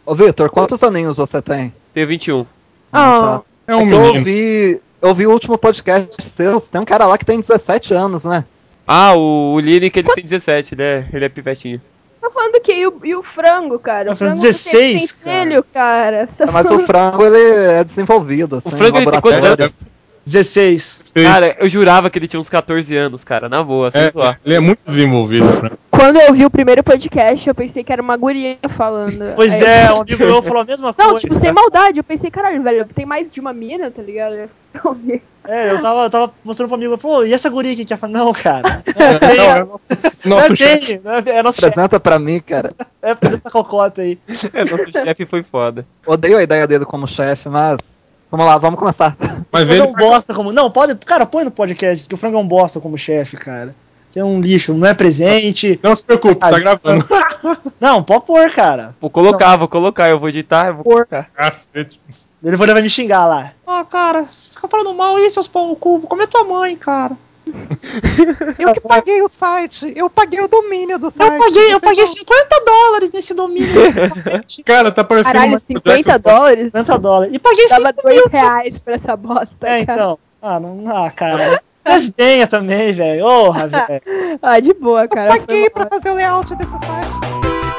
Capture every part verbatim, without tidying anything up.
Ô, Vitor, quantos aninhos você tem? Tenho vinte e um. Ah, tá. É um É que menino. eu ouvi, eu ouvi o último podcast seu. Tem um cara lá que tem dezessete anos, né? Ah, o, o Lineker, ele tem dezessete, ele é, ele é pivetinho. Tá falando que e o, e o frango, cara? Tá O falando frango dezesseis, tem filho, cara. Mas o frango, ele é desenvolvido, assim, O frango, em ele tem quantos laboratório. anos? dezesseis. Cara, eu jurava que ele tinha uns catorze anos, cara, na boa, sem É, zoar. ele é muito desenvolvido, né? Quando eu ouvi o primeiro podcast, eu pensei que era uma guria falando. Pois Aí- é, um amigo meu falou a mesma Não, coisa. tipo, sem maldade. Eu pensei, caralho, velho, tem mais de uma mina, tá ligado? Eu ouvi. É, eu tava, eu tava mostrando pro amigo, falou, e essa guria aqui que ia falar? Não, cara. Não, é nosso, Não nosso é chefe. bem, não é, é nosso chefe. Apresenta pra mim, cara. É fazer essa cocota aí. É, nosso chefe foi foda. Odeio a ideia dele como chefe, mas... Vamos lá, vamos começar. Mas Frango é ele um bosta como. Não, pode. Cara, põe no podcast que o frango é um bosta como chefe, cara. Que é um lixo, não é presente. Não se preocupe, tá Ah, gravando. Não, pode pôr, cara. Vou colocar, vou colocar, eu vou editar, eu vou colocar. Cacete. Ele vai vai me xingar lá. Ah, cara, você fica falando mal aí, seus pão no cu. Como é tua mãe, cara? Eu que paguei o site. Eu paguei o domínio do site. Eu paguei, eu paguei cinquenta dólares nesse domínio. Cara, tá parecendo Caralho, uma- cinquenta dólares? cinquenta dólares. E paguei Dava cinco dois mil. reais pra essa bosta, É, cara. então. Ah, não. Ah, cara. Desdenha também, velho. Porra, velho. Ah, de boa, cara. Paguei Foi pra mal. fazer o layout desse site.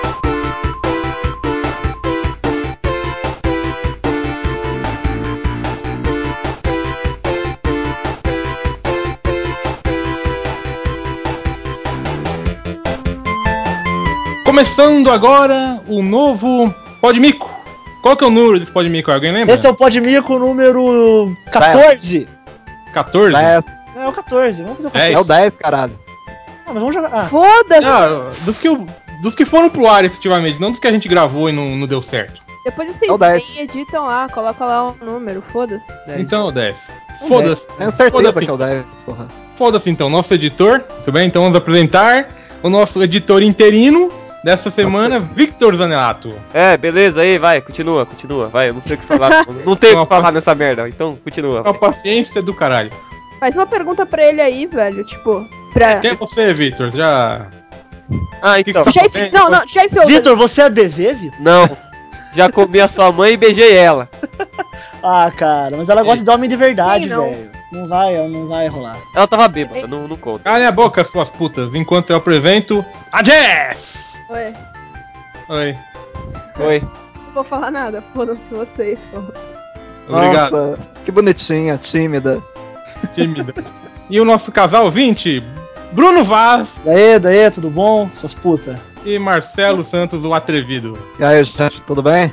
Começando agora o novo Podmico. Qual que é o número desse Podmico? Alguém lembra? Esse é o Podmico número quatorze. quatorze? dez. É o quatorze. Vamos fazer o É. quatorze. É o dez, caralho. Ah, mas vamos jogar. Ah, Foda-se! Não, dos que, eu- dos que foram pro ar, efetivamente, não dos que a gente gravou e não, não deu certo. Depois É vocês o dez. vêm e editam lá, coloca lá o número, foda-se. dez. Então, o dez. Um Foda-se. Tenho certeza Foda-se. que é o dez, porra. Foda-se então, nosso editor. Tudo bem? Então vamos apresentar o nosso editor interino dessa semana, Victor Zanelato. É, beleza, aí, vai, continua, continua, vai, eu não sei o que falar, não tenho o que falar nessa merda, então continua. Com a paciência do caralho. Faz uma pergunta pra ele aí, velho, tipo, pra... Quem é você, Victor? Já. Ah, então, Tá Chefe, bem, não, então- não, chefe, eu... Vitor, você é B V, Vitor? não, já comi a sua mãe e beijei ela. Ah, cara, mas ela gosta de homem de verdade, Sim, não. velho. Não vai, não vai rolar. Ela tava bêbada, não, não conta. Calem a boca, suas putas, enquanto eu apresento a Jess! Oi, Oi. Oi. não vou falar nada, foda-se vocês, pô. Obrigado. Nossa, que bonitinha, tímida. Tímida. E o nosso casal vinte, Bruno Vaz Daí, daí, tudo bom? Suas putas. e Marcelo Santos, o atrevido. E aí, gente, tudo bem?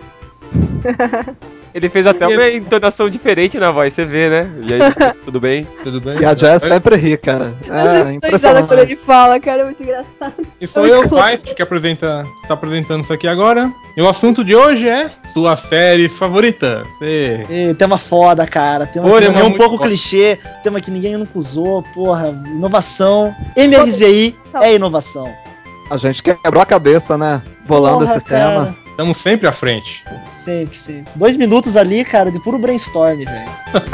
Ele fez até uma entonação diferente na voz, você vê, né? E aí, tudo bem? Tudo bem? E a Jess sempre ri, cara. É Eu dou risada quando impressionante. ele fala, cara, é muito engraçado. E sou eu, Vaz, que apresenta, está apresentando isso aqui agora. E o assunto de hoje é sua série favorita. E... E, tema foda, cara. Tema Olha, que é não, um muito pouco foda. clichê. Tema que ninguém nunca usou. Porra, inovação. M R Z I é inovação. A gente quebrou a cabeça, né? Bolando Porra, esse cara. tema. Estamos sempre à frente. Sempre, sempre. Dois minutos ali, cara, de puro brainstorm, velho.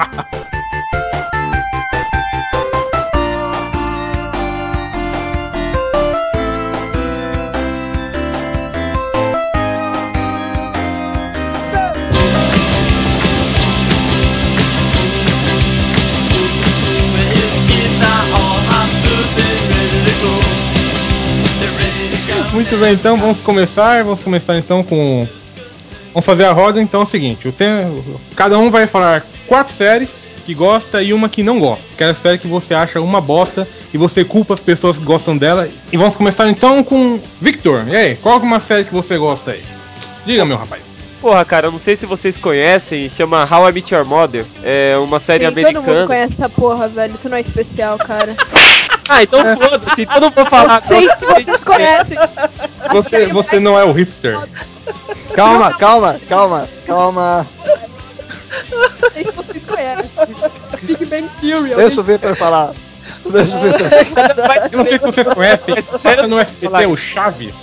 Muito bem, então vamos começar. Vamos começar então com. Vamos fazer a roda. Então é o seguinte: o tem... cada um vai falar quatro séries que gosta e uma que não gosta. Aquela série que você acha uma bosta e você culpa as pessoas que gostam dela. E vamos começar então com Victor. E aí, qual é uma série que você gosta aí? Diga, meu rapaz. Porra, cara, eu não sei se vocês conhecem, chama How I Met Your Mother. É uma série Sim, todo mundo americana. conhece essa porra, velho, tu não é especial, cara. Ah, então foda-se, então não vou falar. Sei que vocês conhecem. A Você, série você mais- não é o hipster. Calma, calma, calma, calma. Sei que vocês conhecem. Big Bang Theory. Deixa o Victor falar. Deixa o Victor. Eu não sei se você conhece, passa no S B T o Chaves.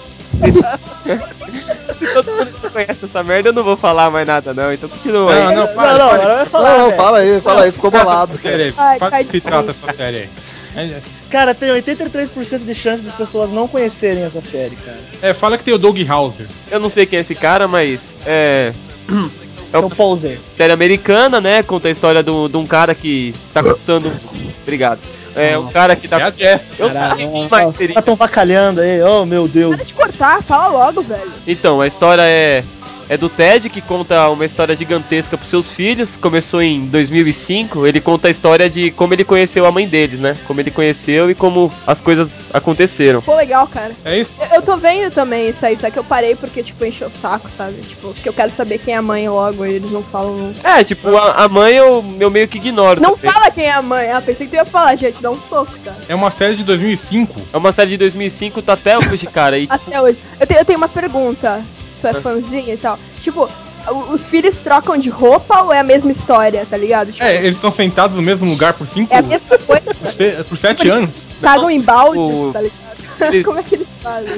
Se todo mundo conhece essa merda, eu não vou falar mais nada, não. Então continua aí. Não, não, Não, para, não, para. agora vai falar, Não, não, velho. fala aí, fala aí, ficou bolado. Série aí. Ai, Quase ai, que se trata essa série aí. Cara, tem oitenta e três por cento de chance das pessoas não conhecerem essa série, cara. É, fala que tem o Doug Hauser. Eu não sei quem é esse cara, mas é... É o Poser. Série americana, né? Conta a história do- de um cara que tá cursando... Obrigado. É um cara que tá... É a Jess. Eu Caralho, sei quem os mais caras seria. estão vacalhando aí, oh meu Deus. Para de cortar, fala logo, velho. Então, a história é... É do Ted, que conta uma história gigantesca pros seus filhos. Começou em dois mil e cinco. Ele conta a história de como ele conheceu a mãe deles, né? Como ele conheceu e como as coisas aconteceram. Pô, legal, cara. É isso? Eu, eu tô vendo também isso aí, só que eu parei porque, tipo, encheu o saco, sabe? Tipo, porque eu quero saber quem é a mãe logo e eles não falam. É, tipo, a, a mãe eu, eu meio que ignoro. Não também. fala quem é a mãe. Ah, pensei que tu ia falar, gente, dá um soco, cara. É uma série de dois mil e cinco. É uma série de dois mil e cinco, tá até hoje, cara. E, tipo, Até hoje. Eu, te, eu tenho uma pergunta. Tu é fãzinha e tal. Tipo, o- os filhos trocam de roupa ou é a mesma história, tá ligado? Tipo, É, eles estão sentados no mesmo lugar por cinco... é a mesma coisa. por se- por sete anos. Cagam em balde, o- tá ligado? eles- Como é que eles fazem?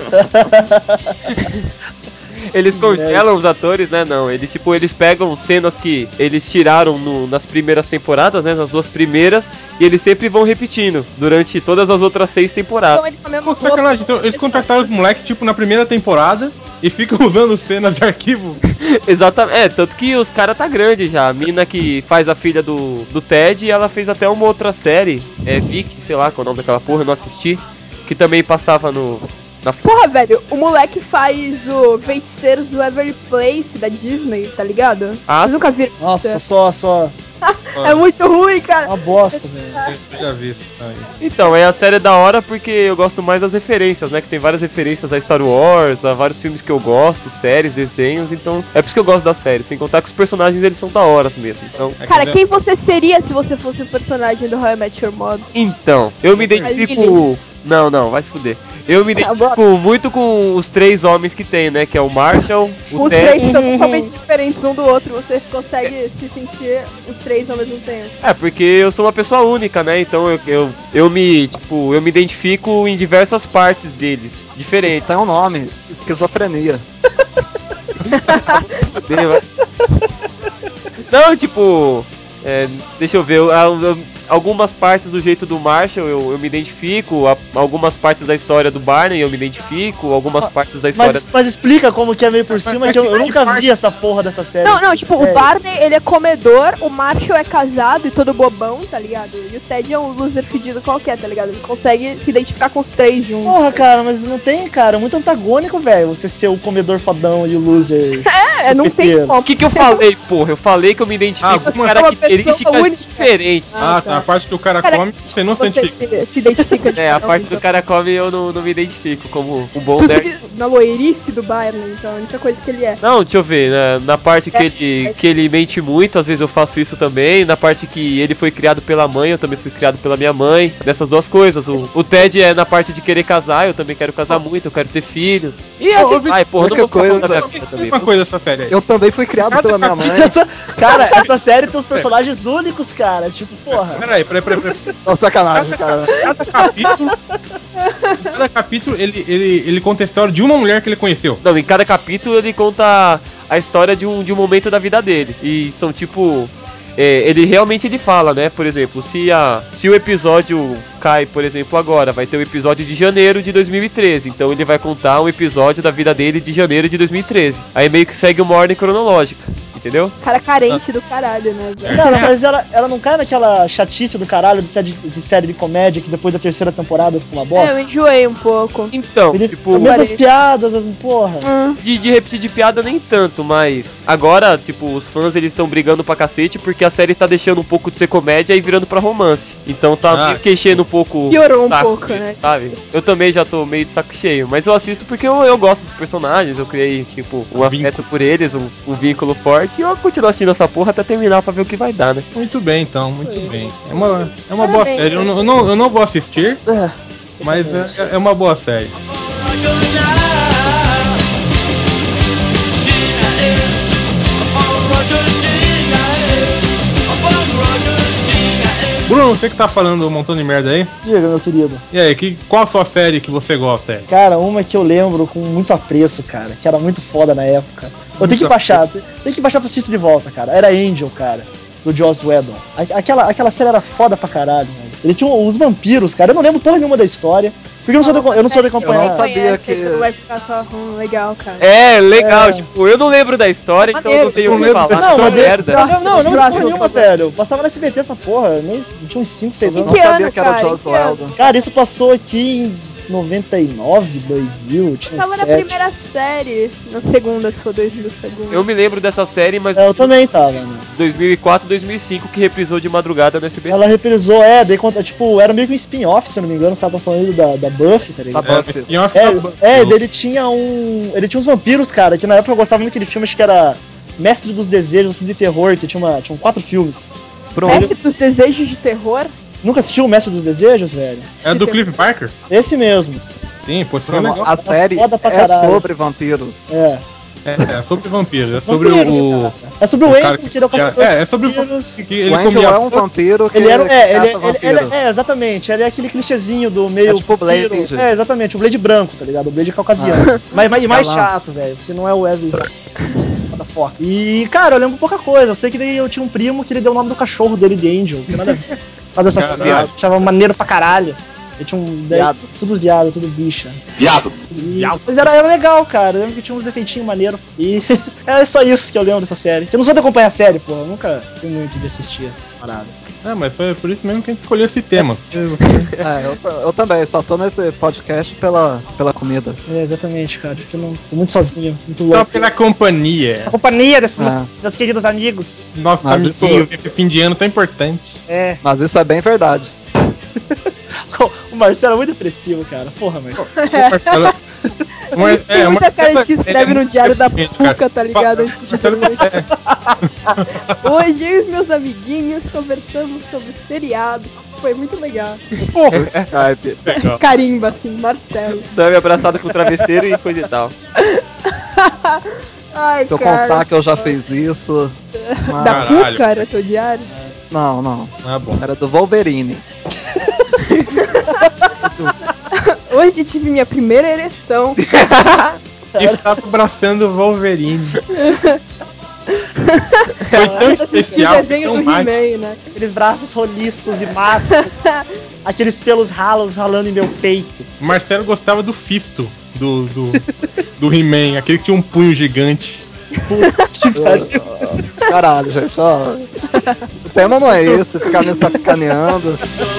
eles congelam os atores, né? Não, eles tipo, eles pegam cenas que eles tiraram no- nas primeiras temporadas, né? Nas duas primeiras, e eles sempre vão repetindo durante todas as outras seis temporadas. Então eles com a mesma Pô, sacanagem, então, eles contrataram os moleques, tipo, na primeira temporada e ficam usando cenas de arquivo. Exatamente, é, tanto que os caras tá grande já. A mina que faz a filha do, do Ted, ela fez até uma outra série, é Vic, sei lá qual é o nome daquela porra, eu não assisti, que também passava no... Na... Porra, velho, o moleque faz o Feiticeiros do Every Place da Disney, tá ligado? Ah, Vocês nunca viram? Nossa, só, só. É muito ruim, cara. Uma bosta, velho. Eu já vi isso aí. Então, é a série é da hora porque eu gosto mais das referências, né? Que tem várias referências a Star Wars, a vários filmes que eu gosto, séries, desenhos, então é por isso que eu gosto da série, sem contar que os personagens eles são da horas mesmo. Então, É Cara, que- quem você seria se você fosse o personagem do How I Met Your Mother? então eu me identifico... Não, não, vai se fuder. Eu me identifico muito com os três homens que tem, né? Que é o Marshall, o Os Ted... três são totalmente diferentes um do outro, você consegue se sentir os três ao mesmo tempo. É, porque eu sou uma pessoa única, né? Então eu, eu, eu me, tipo, eu me identifico em diversas partes deles, diferentes. Isso é um nome, esquizofrenia. Fuder, vai. Não, tipo, é, deixa eu ver, eu- eu- algumas partes do jeito do Marshall eu, eu me identifico, a- algumas partes da história do Barney eu me identifico, algumas partes da história... Mas, mas explica como que é meio por cima, que eu, eu nunca vi essa porra dessa série. Não, não, tipo, É. o Barney, ele é comedor, o Marshall é casado e todo bobão, tá ligado? E o Ted é um loser fedido qualquer, tá ligado? Ele consegue se identificar com os três juntos. Porra, cara, mas não tem, cara, muito antagônico, velho. Você ser o comedor fodão e o loser. É, não tem supeteiro. como. O que que eu falei, porra? Eu falei que eu me identifico Ah, com alguma- características uma pessoa única. diferentes. Ah, tá. A parte que o cara, Cara, come, você não se Você identifica. se, se identifica de É, a cada um, parte do então. cara come eu não, não me identifico como um bom Tu nerd. se- Na loirice do Barney, então, a única coisa que ele é. Não, deixa eu ver, na, na parte que É, ele, é. que ele mente muito, às vezes eu faço isso também. Na parte que ele foi criado pela mãe, eu também fui criado pela minha mãe. Nessas duas coisas. O, o Ted é na parte de querer casar, eu também quero casar muito, eu quero ter filhos. E assim Ô, vai, porra, eu não vou ficar coisa- falando da minha vida também. Uma coisa dessa série aí. Eu também fui criado pela minha mãe. Cara, essa série tem os personagens únicos, cara. Tipo, porra. Peraí, peraí, peraí, peraí. Não, sacanagem, cara. Cada capítulo. Cada capítulo ele, ele, ele conta a história de uma mulher que ele conheceu. Não, em cada capítulo ele conta a história de um, de um momento da vida dele. E são tipo. É, ele realmente ele fala, né? Por exemplo, se, a, se o episódio cai, por exemplo, agora, vai ter o episódio de janeiro de dois mil e treze. Então ele vai contar um episódio da vida dele de janeiro de dois mil e treze. Aí meio que segue uma ordem cronológica, entendeu? Cara carente do caralho, né, velho? Cara, mas ela, ela não cai naquela chatice do caralho de série de, de série de comédia que depois da terceira temporada fica uma É, eu bosta? enjoei um pouco. Então, Ele, tipo. as mesmas Parece. piadas, as porra. Hum. De, de repetir de piada nem tanto, mas agora, tipo, os fãs eles estão brigando pra cacete porque a série tá deixando um pouco de ser comédia e virando pra romance. Então tá Ah. meio que enchendo um pouco Piorou o um saco pouco, deles, né? sabe? Eu também já tô meio de saco cheio, mas eu assisto porque eu, eu gosto dos personagens, eu criei, tipo, um afeto por eles, um, um vínculo forte e eu continuo assistindo essa porra até terminar pra ver o que vai dar, né? Muito bem, então, muito aí, bem. isso É uma, é uma boa Parabéns, série. Eu né? não, eu, não, eu não vou assistir, É, mas sacanagem. é, é uma boa série. Bruno, você que tá falando um montão de merda aí. Diga, meu querido. E aí, que, qual a sua série que você gosta? É? Cara, uma que eu lembro com muito apreço, cara, que era muito foda na época. Eu tenho que baixar, tem que baixar pra assistir isso de volta, cara. Era Angel, cara, do Joss Whedon. A- Aquela, aquela série era foda pra caralho, velho. Ele tinha os vampiros, cara. Eu não lembro porra nenhuma da história. Porque eu não sou de, eu não sou de acompanhar. Eu não sabia que- Você não vai ficar só hum, legal, cara. É, legal, É. tipo, eu não lembro da história, então eu não tenho o que Maneiro. falar. Não, Só mas de- merda. não, não, não, eu não lembro Próximo, porra nenhuma, por favor. velho. Passava no S B T essa porra. Nem, tinha uns cinco, seis Em anos. não que sabia ano, que era o cara? Em Joss que ano? Whedon. Cara, isso passou aqui em noventa e nove, dois mil, tinha uns Tava na sete. primeira série, na segunda, se for dois mil segundos. Eu me lembro dessa série, mas É, eu também tava, né? dois mil e quatro, dois mil e cinco, que reprisou de madrugada no S B T. Ela reprisou, é, daí conta, tipo, era meio que um spin-off, se eu não me engano, os caras estão falando da, da Buffy, tá ligado? Tá É, Buffy. spin-off É, da Buffy. é, daí ele tinha um. Ele tinha uns vampiros, cara, que na época eu gostava muito daquele filme, acho que era Mestre dos Desejos, um filme de terror, que tinha, uma, tinha quatro filmes. Mestre dos Desejos de Terror? Nunca assistiu o Mestre dos Desejos, velho? É do Cliff Barker? Esse mesmo. Sim, pô, foi Não, legal. a série foda pra é caralho. sobre vampiros. É. É, é sobre vampiros, é sobre Vampiros, o... cara. É sobre o, o cara Angel, que ele é o que- caçador É, é sobre o de vampiros. que ele O Angel comia é um vampiro que Ele era. É, ele, caça ele, vampiro. ele- é, exatamente. Ele é aquele clichêzinho do meio. É tipo o Blade. vampiro. É, exatamente. O Blade branco, tá ligado? O Blade caucasiano. Mas, mas, e mais Galã. chato, velho. Porque não é o Wesley Snipes. What the fuck. E, cara, eu lembro pouca coisa. Eu sei que daí eu tinha um primo que ele deu o nome do cachorro dele de Angel. Não tem nada a ver. Fazer essa Caralho. cena. Achava maneiro pra caralho. Ele tinha um. daí- Viado. Tudo viado, tudo bicha. Viado. E- Viado. Mas era, era legal, cara. Eu lembro que tinha uns efeitinhos maneiros. E é só isso que eu lembro dessa série. Eu não sou de acompanhar a série, pô. Eu nunca fui muito de assistir essas paradas. É, mas foi por isso mesmo que a gente escolheu esse tema. É, eu, eu também, só tô nesse podcast pela, pela comida. É, exatamente, cara. Porque eu não tô muito sozinho, muito Só louco. pela companhia. A companhia desses Ah. meus, meus queridos amigos. Nosso Mas isso- amiguinho, esse fim de ano tão importante. É. Mas isso é bem verdade. O Marcelo é muito depressivo, cara. Porra, Marcelo. Marcelo- Mar- Tem é, muita Marcelo cara que é escreve no muito diário da inteligente, cara. Puca, tá ligado? Antes de Marcelo dormir. é- Hoje eu e os meus amiguinhos conversamos sobre seriado. Foi muito legal. Porra, Skype. legal. Carimba, assim, Marcelo. Dorme abraçado com o travesseiro e coisa e tal. Ai, Se eu cara. contar que eu já fiz isso. Mas... Da Caralho. Puca era teu diário? Não, não. Ah, bom. Era do Wolverine. Hoje tive minha primeira ereção. Estava abraçando o Wolverine. Foi tão Assisti o especial, desenho tão do mágico. He-Man, né? Aqueles braços roliços e másculos. Aqueles pelos ralos ralando em meu peito. O Marcelo gostava do Fisto, do, do, do He-Man, aquele que tinha um punho gigante. Puta que pariu. Caralho, gente, ó. O tema não é esse, ficar me sacaneando.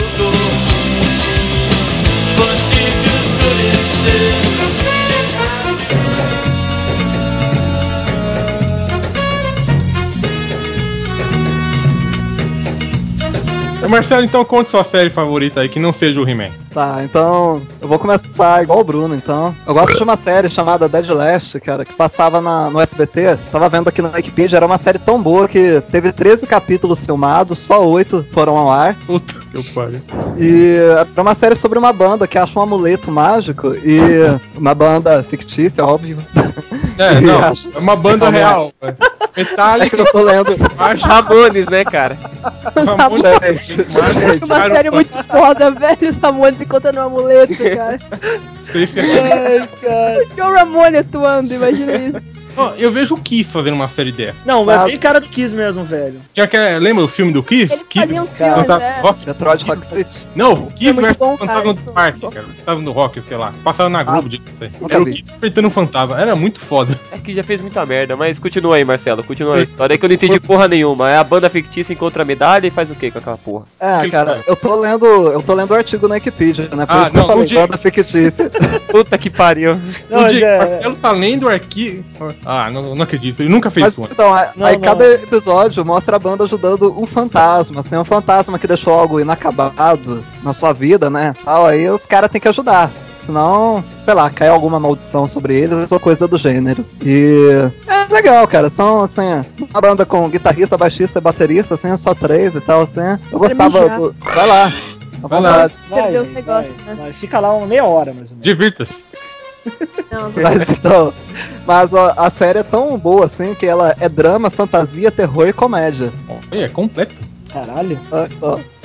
Ô, Marcelo, então conte sua série favorita aí, que não seja o He-Man. Tá, então eu vou começar igual o Bruno, então. Eu gosto de uma série chamada Dead Last, cara, que passava na, no S B T. Tava vendo aqui no Wikipedia, era uma série tão boa que teve treze capítulos filmados, só oito foram ao ar. Puta que pariu. E era uma série sobre uma banda que acha um amuleto mágico e uma banda fictícia, óbvio. É, não, Acho- é uma banda Calma aí. real. É que Metallica, eu tô lendo. Ramones, né, cara? Ramones, Gente, Marcos, Uma Iron série muito foda, velho. Ramones encontrando um amuleto, cara. Ai, cara. Tinha o Ramone atuando, imagina isso. Ó, eu vejo o Kiss fazendo uma série dessa. Não, é Mas- bem cara do Kiss mesmo, velho. Tinha que, lembra o filme do Kiss? Eles Kiss faziam cara, filmes, Fantasma é. do Rock? Detroit Rock City. Não, o Kiss É muito versus bom, o Fantasma cara. do Parque, cara. Fantasma do Rock, sei lá. Passava na Globo Ah, disso aí. nunca Era o vi. Kiss enfrentando um fantasma. Era muito foda. É que já fez muita merda, mas continua aí, Marcelo. Continua a história. É que eu não entendi porra nenhuma. É a banda fictícia encontra a medalha e faz o que com aquela porra? É, Aquele cara, cara. eu tô lendo. Eu tô lendo o artigo na Wikipedia, né? Por Ah, isso que não, eu falei o dia- banda fictícia. Puta que pariu. Não, o mas dia é- que o Marcelo tá lendo o arquivo. Ah, não, não acredito. Ele nunca fez Mas isso antes. então, aí, Não, aí não. cada episódio mostra a banda ajudando um fantasma, assim, um fantasma que deixou algo inacabado na sua vida, né? Tal, aí os caras têm que ajudar. Senão, sei lá, cai alguma maldição sobre eles ou coisa do gênero. E é legal, cara. São, assim, uma banda com guitarrista, baixista e baterista, assim, só três e tal, assim. Eu gostava mijar. do. Vai lá. à Vai lá. vontade. Vai, Perdeu os vai, negócios, vai, né? vai. Fica lá uma meia hora, mais ou menos. Divirta-se. Não, Mas então. Mas ó, a série é tão boa assim que ela é drama, fantasia, terror e comédia. Olha, é completo. Caralho. Ó, ó.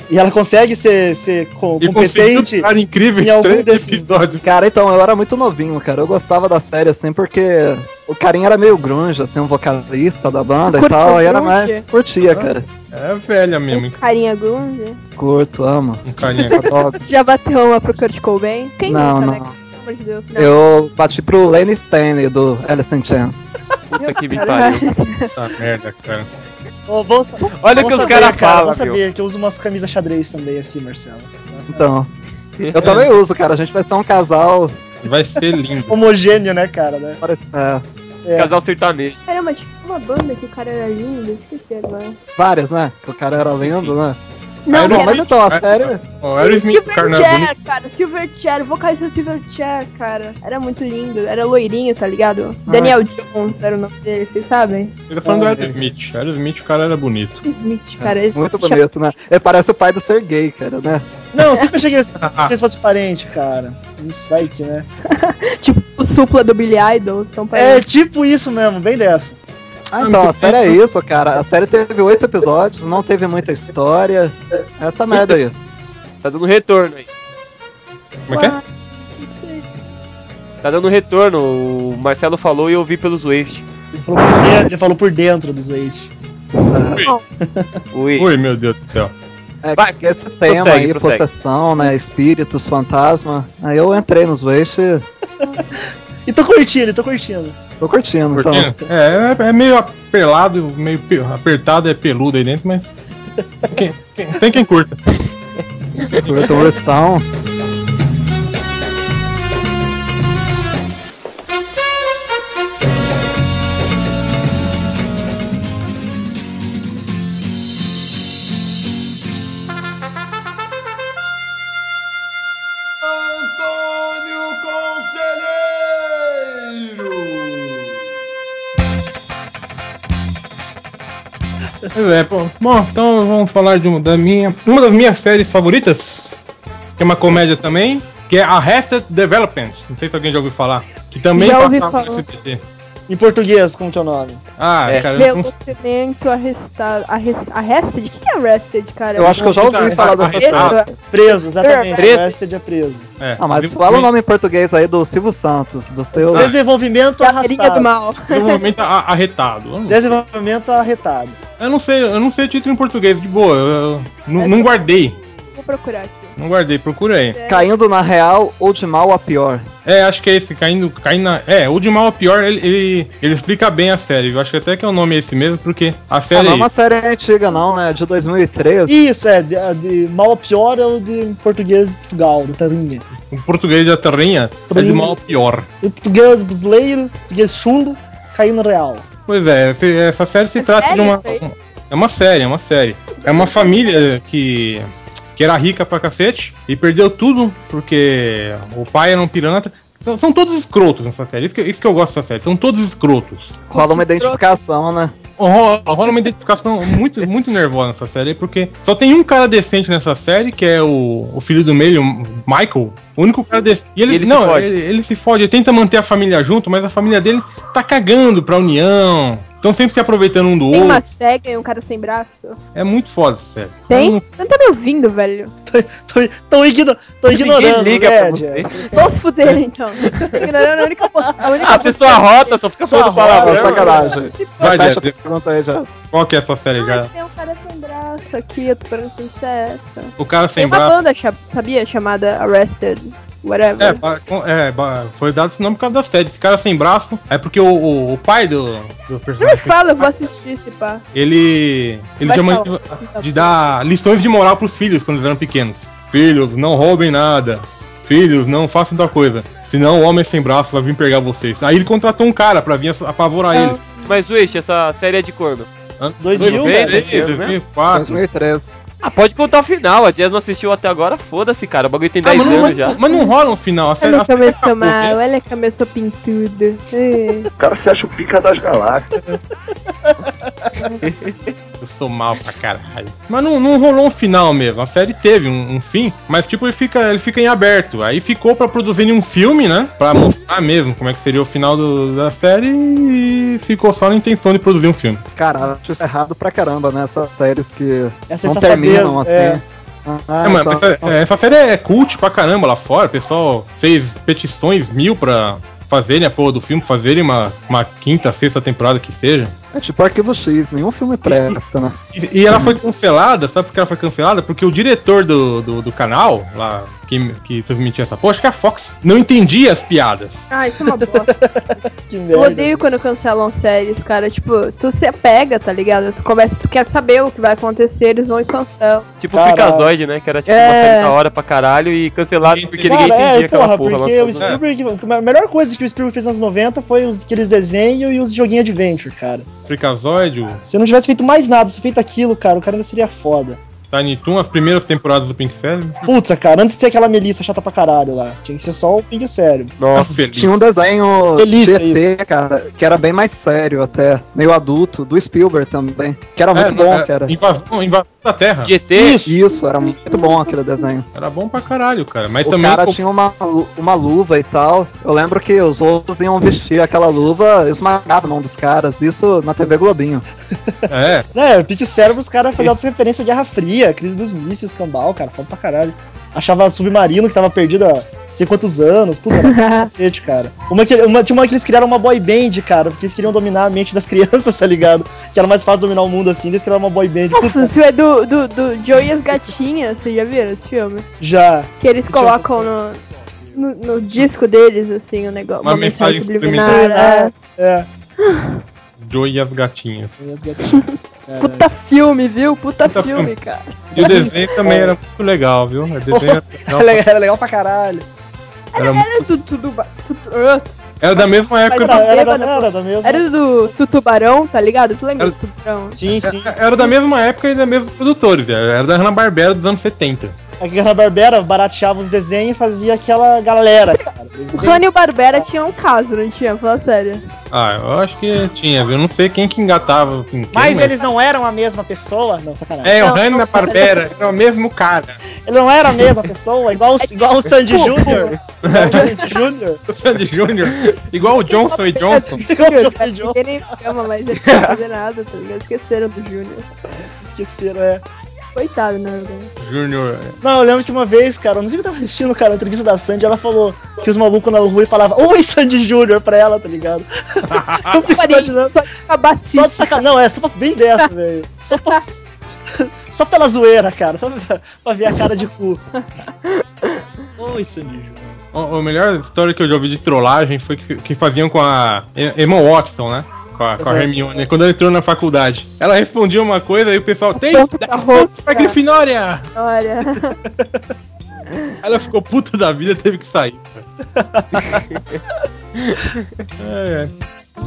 E ela consegue ser, ser co- E competente cara incrível em algum três desses episódios. Cara, então, eu era muito novinho, cara. Eu gostava da série, assim, porque o carinha era meio grunge, assim, um vocalista da banda Curte e tal. E era grunge? mais... Curtia, cara. É velha mesmo, hein? Carinha grunge. Curto, amo. Um carinha. Adoro. Já bateu uma pro Kurt Cobain? Quem Não, nunca, não. né? Pelo amor de Deus. Não. Eu bati pro Lenny Stanley, do Alice in Chains. Puta que me Cara. pariu. Essa merda, cara. Ô, bom sa- Olha o bom que os saber, caras cara, falam, bom viu? saber que eu uso umas camisas xadrez também, assim, Marcelo. Então, eu também uso, cara. A gente vai ser um casal... Vai ser lindo. Homogêneo, né, cara, né? parece- É, É. Casal sertanejo. Caramba, tipo uma banda que o cara era lindo. Esqueci agora. várias, né? Que o cara era lindo, né? Não, Iron Bom, que mas era então, a série... Ó, Aerosmith, o cara não é Silverchair, bonito. cara. Silverchair, o vocalista do Silverchair, cara. Era muito lindo. Era loirinho, tá ligado? Daniel Jones era o nome dele, vocês sabem? Ele tá falando do Ah, Aerosmith. Aerosmith, o cara era bonito. Smith, cara. esse Muito chama- bonito, né? Ele parece o pai do Sergei, cara, né? Não, eu sempre achei que vocês fossem parente, cara. Não sei que, né? Tipo o supla do Billy Idol. São É parentes. tipo isso mesmo, bem dessa. Ah, então, a série é isso, cara. A série teve oito episódios, não teve muita história. Essa merda aí. Tá dando retorno aí. Como é que é? Ué, Tá dando retorno. O Marcelo falou e eu ouvi pelos Waste. Ele falou por dentro, ele falou por dentro dos Wade. Ui. Ui, meu Deus do céu. É, Vai, que esse tema prossegue, aí, prossegue. possessão, né? Espíritos, fantasma. Aí eu entrei nos Waste e E tô curtindo, tô curtindo. tô curtindo, então. Curtindo? É, é, é meio apelado, meio pe- apertado, é peludo aí dentro, mas. Quem- quem- tem quem curta. Curto versão. Pois é, pô. Bom, então vamos falar de uma, da minha, uma das minhas séries favoritas, que é uma comédia também, que é Arrested Development. Não sei se alguém já ouviu falar. Que também Já ouvi passava no falar. S B T. Em português, como que é o nome? Ah, É. cara, eu não Velocemente arrestado. Arrest... Arrested? O que que é arrested, cara? Eu acho que eu já ouvi Arre- falar dessa arre- série. Ah, Preso, exatamente. Preso. Arrested é preso. É, Ah, mas fala o nome em português aí do Silvio Santos, do seu... Desenvolvimento Galerinha do arrastado. mal. Desenvolvimento a- arretado. Eu não- Desenvolvimento arretado. Eu não sei, eu não sei o título em português, de boa. Eu, eu não, não guardei. Vou procurar aqui. Não guardei, procura aí. Caindo na real ou de mal a pior. É, acho que é esse, caindo, caindo na. É, o de mal a pior, ele, ele, ele explica bem a série. Eu acho que até que é o nome esse mesmo, porque a Ah, série. não é uma série antiga não, né? De dois mil e treze. Isso, é, de, de mal a pior é o de em português de Portugal, da Terrinha. O português da terrinha é de Terrinha. mal a pior. O português brasileiro, português chulo, caiu no real. Pois é, esse- essa série se É trata de sério uma. isso aí? É uma série, é uma série. É uma família que. que era rica pra cacete e perdeu tudo porque o pai era um piranha. São- São todos escrotos nessa série. Isso que, isso que eu gosto dessa série. São todos escrotos. Rola uma identificação, né? Rola, rola uma identificação muito, muito nervosa nessa série, porque só tem um cara decente nessa série, que é o, o filho do meio, o Michael. O único cara decente. E ele, E ele se não, fode. Ele, ele se fode, ele tenta manter a família junto, mas a família dele tá cagando pra união. Estão sempre se aproveitando um do Tem outro. uma cega e um cara sem braço? É muito foda essa série. Tem? Eu não- Você não tá me ouvindo, velho? Tô, tô, igno, tô Ninguém ignorando, liga né, pra Jess? você. Vamos se fuder, então. Ignorando a única po- a única Ah, você só rota, só fica Só falando rota, palavrão. Não, sacanagem. Vai, Fecha Jess, a pergunta aí, Jess. qual que é a sua série, Ah, já? tem um cara sem braço aqui, eu tô perguntando se é essa. O cara Tem sem uma braço. banda, cha- sabia? Chamada Arrested. Whatever. É, ba- é, ba- foi dado esse nome por causa da série. Esse cara sem braço é porque o, o, o pai do, do Não me personagem. fala, eu vou assistir esse pá. Ele. Ele Vai tinha falar. mania de dar lições de moral pros filhos quando eles eram pequenos. Filhos, não roubem nada. Filhos, não façam tal coisa. Senão o homem sem braço vai vir pegar vocês. Aí ele contratou um cara pra vir apavorar Não. eles. Mas, Wish, essa série é de corno. Hã? dois mil, dois velho, três, esse ano, né? dois mil e quatro. dois mil e treze. Ah, pode contar o final. A Jazz não assistiu até agora, foda-se, cara. O bagulho tem Ah, dez mas, não, anos mas, já. mas não rola um final. A série, Olha a série começou acabou, mal, né? olha começou pintudo. É. O cara se acha o pica das galáxias. Eu sou mal pra caralho. Mas não, não rolou um final mesmo. A série teve um, um fim, mas tipo, ele fica, ele fica em aberto. Aí ficou pra produzir um filme, né? Pra mostrar mesmo como é que seria o final do- da série e ficou só na intenção de produzir um filme. Cara, acho isso errado pra caramba, né? Essas séries que Essa não safadeza, terminam assim. é. Ah, É, mano, então- essa, essa série é cult pra caramba lá fora. O pessoal fez petições mil pra fazerem a porra do filme, fazerem uma, uma quinta, sexta temporada que seja. É tipo Arquivo X, nenhum filme presta, né? E, e ela foi cancelada, sabe por que ela foi cancelada? Porque o diretor do, do, do canal, lá, que, que transmitia essa porra, acho que é a Fox, não entendia as piadas. Ah, isso é uma bosta. Que Eu merda. odeio quando cancelam séries, cara. Tipo, tu se apega, tá ligado? Tu começa, tu quer saber o que vai acontecer, eles vão e cancelam. Tipo o Caralho. Freakazoid, né? Que era tipo É. uma série da hora pra caralho e cancelaram porque ninguém Cara, entendia é, aquela porra, porra porque o lançando. Spielberg, a melhor coisa que o Spielberg fez nos anos noventa foi os, aqueles desenhos e os joguinhos Adventure, cara. Freakazoid, o Se eu não tivesse feito mais nada, se feito aquilo, cara, o cara ainda seria foda. Tiny Toon, as primeiras temporadas do Pink Cérebro. Puta, cara, antes de ter aquela Melissa chata pra caralho lá, tinha que ser só o Pinho Sério. Nossa, Feliz. Tinha um desenho Delícia, G T, cara, que era bem mais sério até, meio adulto, do Spielberg também, que era muito É, bom, é, cara. Invasão, invasão da Terra. G T. Isso! Isso, era muito bom aquele desenho. Era bom pra caralho, cara. Mas O também. cara pô, tinha uma, lu- uma luva e tal. Eu lembro que os outros iam vestir aquela luva, esmagava a mão dos caras. Isso na T V Globinho. É, É, Pique o Cérebro, os caras faziam outra referência à Guerra Fria, crise dos mísseis, cambal, cara, foda pra caralho. Achava submarino que tava perdido há sei quantos anos, puta, era muito cacete, cara. Uma que, uma, tinha uma que eles criaram uma boy band, cara, porque eles queriam dominar a mente das crianças, tá ligado? Que era mais fácil dominar o mundo assim, eles criaram uma boy band. Nossa, Puta, isso é do, do, do Joe e as Gatinhas, vocês já viram esse filme? já. Que eles colocam no, no, no disco deles, assim, o negócio, Uma uma mensagem mensagem subliminar. subliminar. É. É. Joe e as gatinhas. E as gatinhas. Caralho. Puta filme, viu? Puta, Puta filme, filme. cara. E o desenho também era muito legal, viu? O desenho era legal, Era legal, era legal pra caralho. era, muito- Era do tudo, tudo, ah, era da mesma época Era, do, era, da, Bêbado, era da mesma. era do Tutubarão, tá ligado? Tu lembra Era- do Tubarão? Sim, sim. era da mesma época e da mesma produtores. Era da Hanna-Barbera dos anos setenta. A Hanna-Barbera barateava os desenhos e fazia aquela galera, cara. O Desenho- Hanna e o Barbera tinha um caso, não tinha? Fala sério. Ah, eu acho que tinha, viu? Eu não sei quem que engatava com quem. Mas eles não eram a mesma pessoa? Não, sacanagem. É, o Não, não. Hanna-Barbera era o mesmo cara. Ele não era a mesma pessoa, igual, o- igual o Sandy tipo- Júnior. Igual o Sandy Júnior. O Sandy Júnior igual o Johnson e Johnson. Igual o Johnson Cara, e Johnson. ninguém nem chama, mas eles não fazer nada, tá ligado? Esqueceram do Júnior. Esqueceram, é. Coitado, né? velho? Júnior. Não, eu lembro que uma vez, cara, eu não sei o que eu tava assistindo, cara, a entrevista da Sandy, ela falou que os malucos na rua falavam Oi, Sandy Júnior pra ela, tá ligado? Eu fico Faria imaginando. só de acabar Só de sacanagem. Não, é só pra bem dessa, velho. Só pra. Só pela zoeira, cara. Só pra, pra ver a cara de cu. Oi, Sandy Júnior. A, a melhor história que eu já ouvi de trollagem foi que, que faziam com a Emma Watson, né? Com a, com a Hermione, quando ela entrou na faculdade. Ela respondia uma coisa e o pessoal tem Ponto pra rosto, pra cara. Grifinória! Olha. Ela ficou puta da vida, teve que sair. É, é.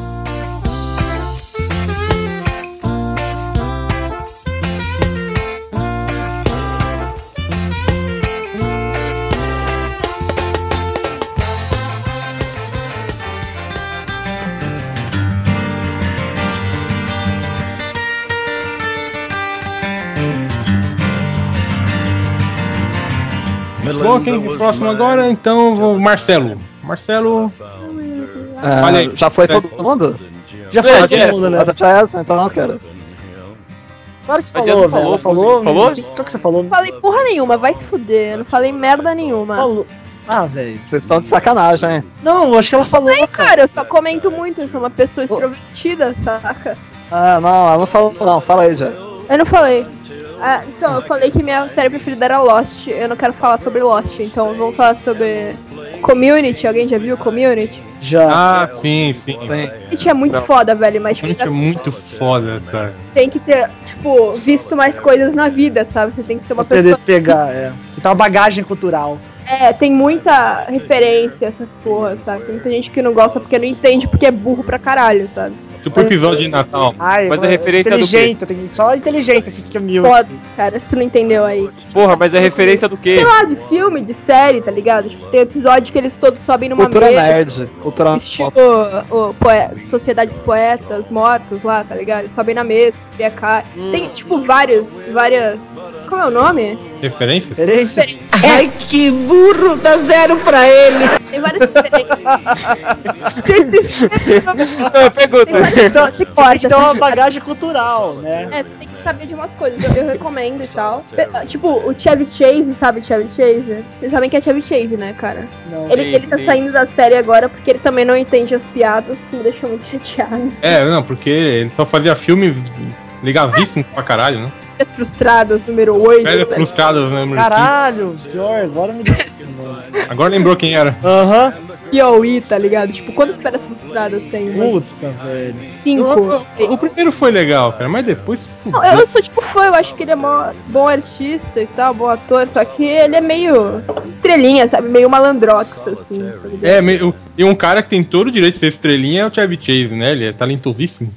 Bom, quem é o próximo agora? Então, o Marcelo. Marcelo. É, Olha aí. já foi todo mundo? Já É, foi todo Jess, mundo, né? Essa já é essa, então, cara. Claro que A falou, Jess velho. falou, Ela falou. falou? O que, que, que você falou? Não falei porra nenhuma, vai se fuder. Eu não falei merda nenhuma. Falou. Ah, velho. Vocês estão de sacanagem, hein? Não, eu acho que ela falou, cara. Cara, eu só comento muito, eu sou uma pessoa extrovertida, saca? Ah, não, ela não falou, não. Fala aí, Jess. Eu não falei. Ah, então, eu falei que minha série preferida era Lost. Eu não quero falar sobre Lost, então vamos falar sobre Community. Alguém já viu Community? Já. Ah, sim, sim. Community é muito foda, velho, mas tipo, Gente, é muito foda, cara. tem que ter, tipo, visto mais coisas na vida, sabe? Você tem que ser uma Pra poder pessoa. pegar, é. Tem uma bagagem cultural. É, tem muita referência, essas porras, sabe? Tem muita gente que não gosta porque não entende porque é burro pra caralho, sabe? Tipo episódio de Natal. Ai, Mas eu- a referência do quê? inteligente, tem só inteligente assim que é mil. Foda, cara, se tu não entendeu aí. Porra, mas é referência do quê? Sei lá, de filme, de série, tá ligado? Tipo, tem episódio que eles todos sobem numa Cultura mesa. nerd. Cultura Estilo o, poe Sociedade dos Poetas Mortos lá, tá ligado? Eles sobem na mesa, cria cara. Hum. Tem, tipo, vários, várias... Como é o nome? Referências? Referências? Ai, que burro, dá zero pra ele. Tem várias referências. É, pergunta. Tem várias Então, coisas que você tem que ter corta. uma bagagem cultural, né? É, você tem que saber de umas coisas, eu, eu recomendo e tal. Pe- Tipo, o Chevy Chase, sabe Chevy Chase? Vocês sabem que é Chevy Chase, né, cara? Não. Ele, Sim, ele tá sim. saindo da série agora porque ele também não entende as piadas, que me deixou muito chateado. É, não, porque ele só fazia filmes legavíssimos pra caralho, né? Férias Frustradas, número oito. Velhas né? frustradas, né? número Caralho, pior, agora me deu. cinco. Agora lembrou quem era. Aham. Piauí, tá ligado? Tipo, quantas Férias Frustradas tem? Umas Puta, velho. Cinco. O, o- o primeiro foi legal, cara, mas depois. Não, eu sou tipo fã, eu acho que ele é mó, bom artista e tal, bom ator, só que ele é meio estrelinha, sabe? Meio malandrox, assim. sabe? É, meio- e um cara que tem todo o direito de ser estrelinha é o Chevy Chase, né? Ele é talentosíssimo.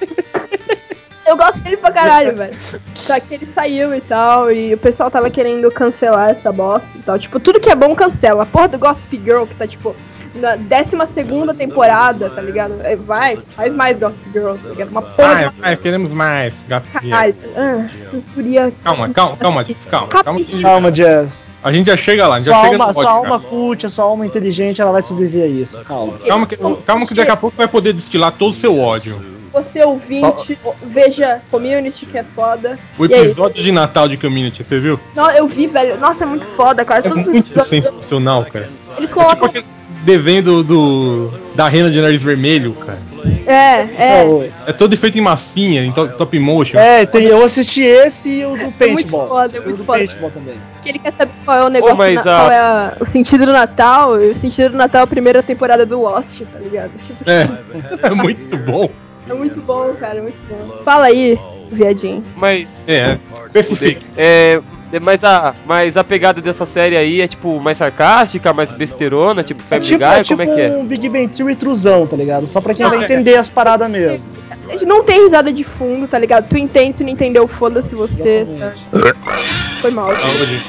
Eu gosto dele pra caralho, velho. Só que ele saiu e tal, e o pessoal tava querendo cancelar essa bosta e tal. Tipo, tudo que é bom cancela. A porra do Gossip Girl, que tá, tipo, na décima segunda temporada, tá ligado? É, vai, faz mais Gossip Girl, tá ligado? Uma porra de Vai, vai, queremos mais. Gabriel. caralho. Ah, eu queria... Calma, calma, calma, Diz, calma, calma. que a gente- Calma, Jazz. A gente já chega lá, a gente Sua já chega alma, no sua pódio, alma cara. cult, a sua alma inteligente, ela vai sobreviver a isso. Calma. Calma que, calma que daqui a pouco vai poder destilar todo o seu ódio. Você ouvinte, veja Community, que é foda. O E aí? episódio de Natal de Community, você viu? Não, eu vi, velho. Nossa, é muito foda, cara. É Todos os muito episódios, sensacional, cara. eles É tipo colocam... aquele desenho do, do- da rena de nariz vermelho, cara. É, é. Oi. É todo feito em massinha, em to- stop motion. É, tem, eu assisti esse e o do É muito paintball. foda, é E o muito do foda. paintball também. Porque ele quer saber qual é o negócio, Ô, mas na- a- qual é a- o sentido do Natal. E o sentido do Natal é a primeira temporada do Lost, tá ligado? Tipo, É, é muito bom. é muito bom, cara, é muito bom. Fala aí, viadinho. Mas, É, especifique. é, é, mas, a, mas a pegada dessa série aí é tipo mais sarcástica, mais besteirona, tipo É Family tipo, Guy, é como tipo é que é? um Big Bang Theory truzão, tá ligado? Só pra quem vai é. entender as paradas mesmo. A gente não tem risada de fundo, tá ligado? Tu entende, se não entendeu, foda-se você. Tá? Foi mal. Saúde.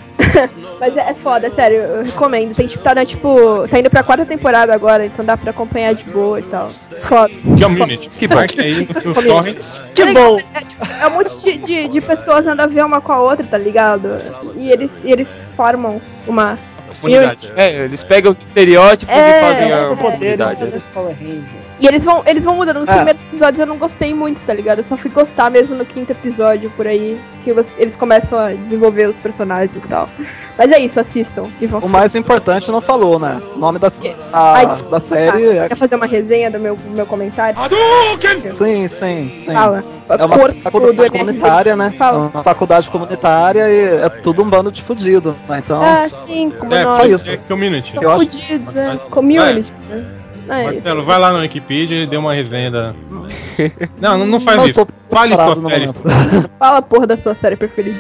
Mas é, é foda, é sério, eu recomendo. Tem tipo, tá, né, tipo, tá indo pra quarta temporada agora, então dá pra acompanhar de boa e tal. Foda. Community. Que bom. Aí nos Community. torrents. Que É legal, bom! É, tipo, é um monte de, de, de pessoas nada a ver uma com a outra, tá ligado? E eles, e eles formam uma Comunidade. É, eles pegam os estereótipos É, e fazem É a o superpoder, comunidade. os Power Ranger. E eles vão, eles vão mudando. Nos É. primeiros episódios eu não gostei muito, tá ligado? Eu só fui gostar mesmo no quinto episódio, por aí. Que você- eles começam a desenvolver os personagens e tal. Mas é isso, assistam. E vão O mais importante não falou, né? O nome da, a- Ai, da série tá. é. Quer fazer uma resenha do meu, do meu comentário? Sim, sim, sim. Fala. É uma Corpo do faculdade M R comunitária, né? É Fala. uma faculdade comunitária e é tudo um bando de fudido, né? Então, Ah, sim, como É, nós. só é, isso. é Community. Eu São acho- fudidos, né? Community, né? É isso. Marcelo, vai lá na Wikipedia e dê uma resenha da. Não, não, não faz não isso. estou Fale sua preparado no série. momento. Fala a porra da sua série preferida.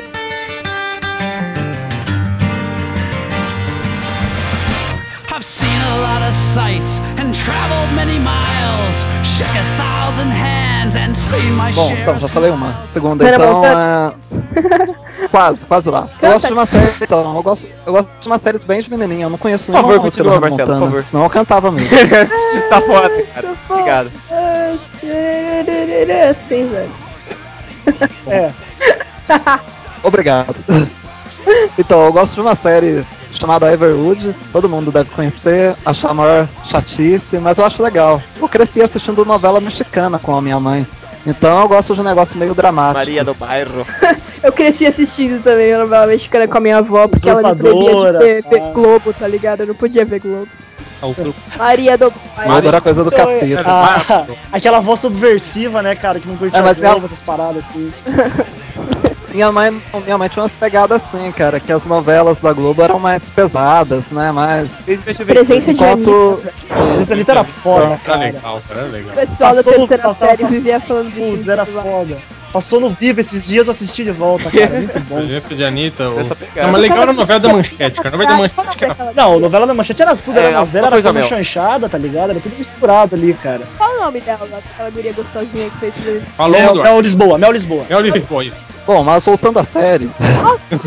I've seen a lot of sights and traveled many miles, shook a thousand hands and seen my Bom, share então, of já falei uma. Segunda, Hannah então, Montana. é... Quase, quase lá. Eu gosto de uma série, então, eu gosto, eu gosto de uma séries bem de menininha, eu não conheço Por favor, nenhuma música continua, da Hannah Marcelo, por Montana, favor. senão eu cantava mesmo. Tá foda, cara. Obrigado. Sim, velho. É, Obrigado. Então, eu gosto de uma série chamada Everwood, todo mundo deve conhecer, achar a maior chatice, mas eu acho legal. Eu cresci assistindo novela mexicana com a minha mãe, então eu gosto de um negócio meio dramático. Maria do Bairro. Eu cresci assistindo também a novela mexicana com a minha avó, porque ela me proibia de Usurpadora, ver, ver tá. Globo, tá ligado? Eu não podia ver Globo. O- Maria do Mas era coisa do Isso é- capeta. Ah, aquela voz subversiva, né, cara, que não curtia É, mas Globo, minha- essas paradas assim. Minha mãe, minha mãe tinha umas pegadas assim, cara, que as novelas da Globo eram mais pesadas, né, mais... Deixa eu ver. Presença de Enquanto... Anitta. Essa Anitta era foda, Tá cara. legal, cara, é legal. O pessoal da Passou no- terceira passava- série vivia falando disso. Putz, era foda. Passou no Vivo esses dias, eu assisti de volta, cara, muito bom. Presença de Anitta. Ou... Essa pegada. Não, mas legal era a novela da Manchete, cara. A novela da Manchete que era. Não, novela da Manchete era tudo, É, era novela, uma era coisa toda mesmo. chanchada, tá ligado? Era tudo misturado ali, cara. Qual o nome dela, aquela guria gostosinha que fez isso? Falou, Mel, Eduardo. Mel Lisboa, Mel Lisboa. É o Lisboa, isso. Bom, mas voltando à série,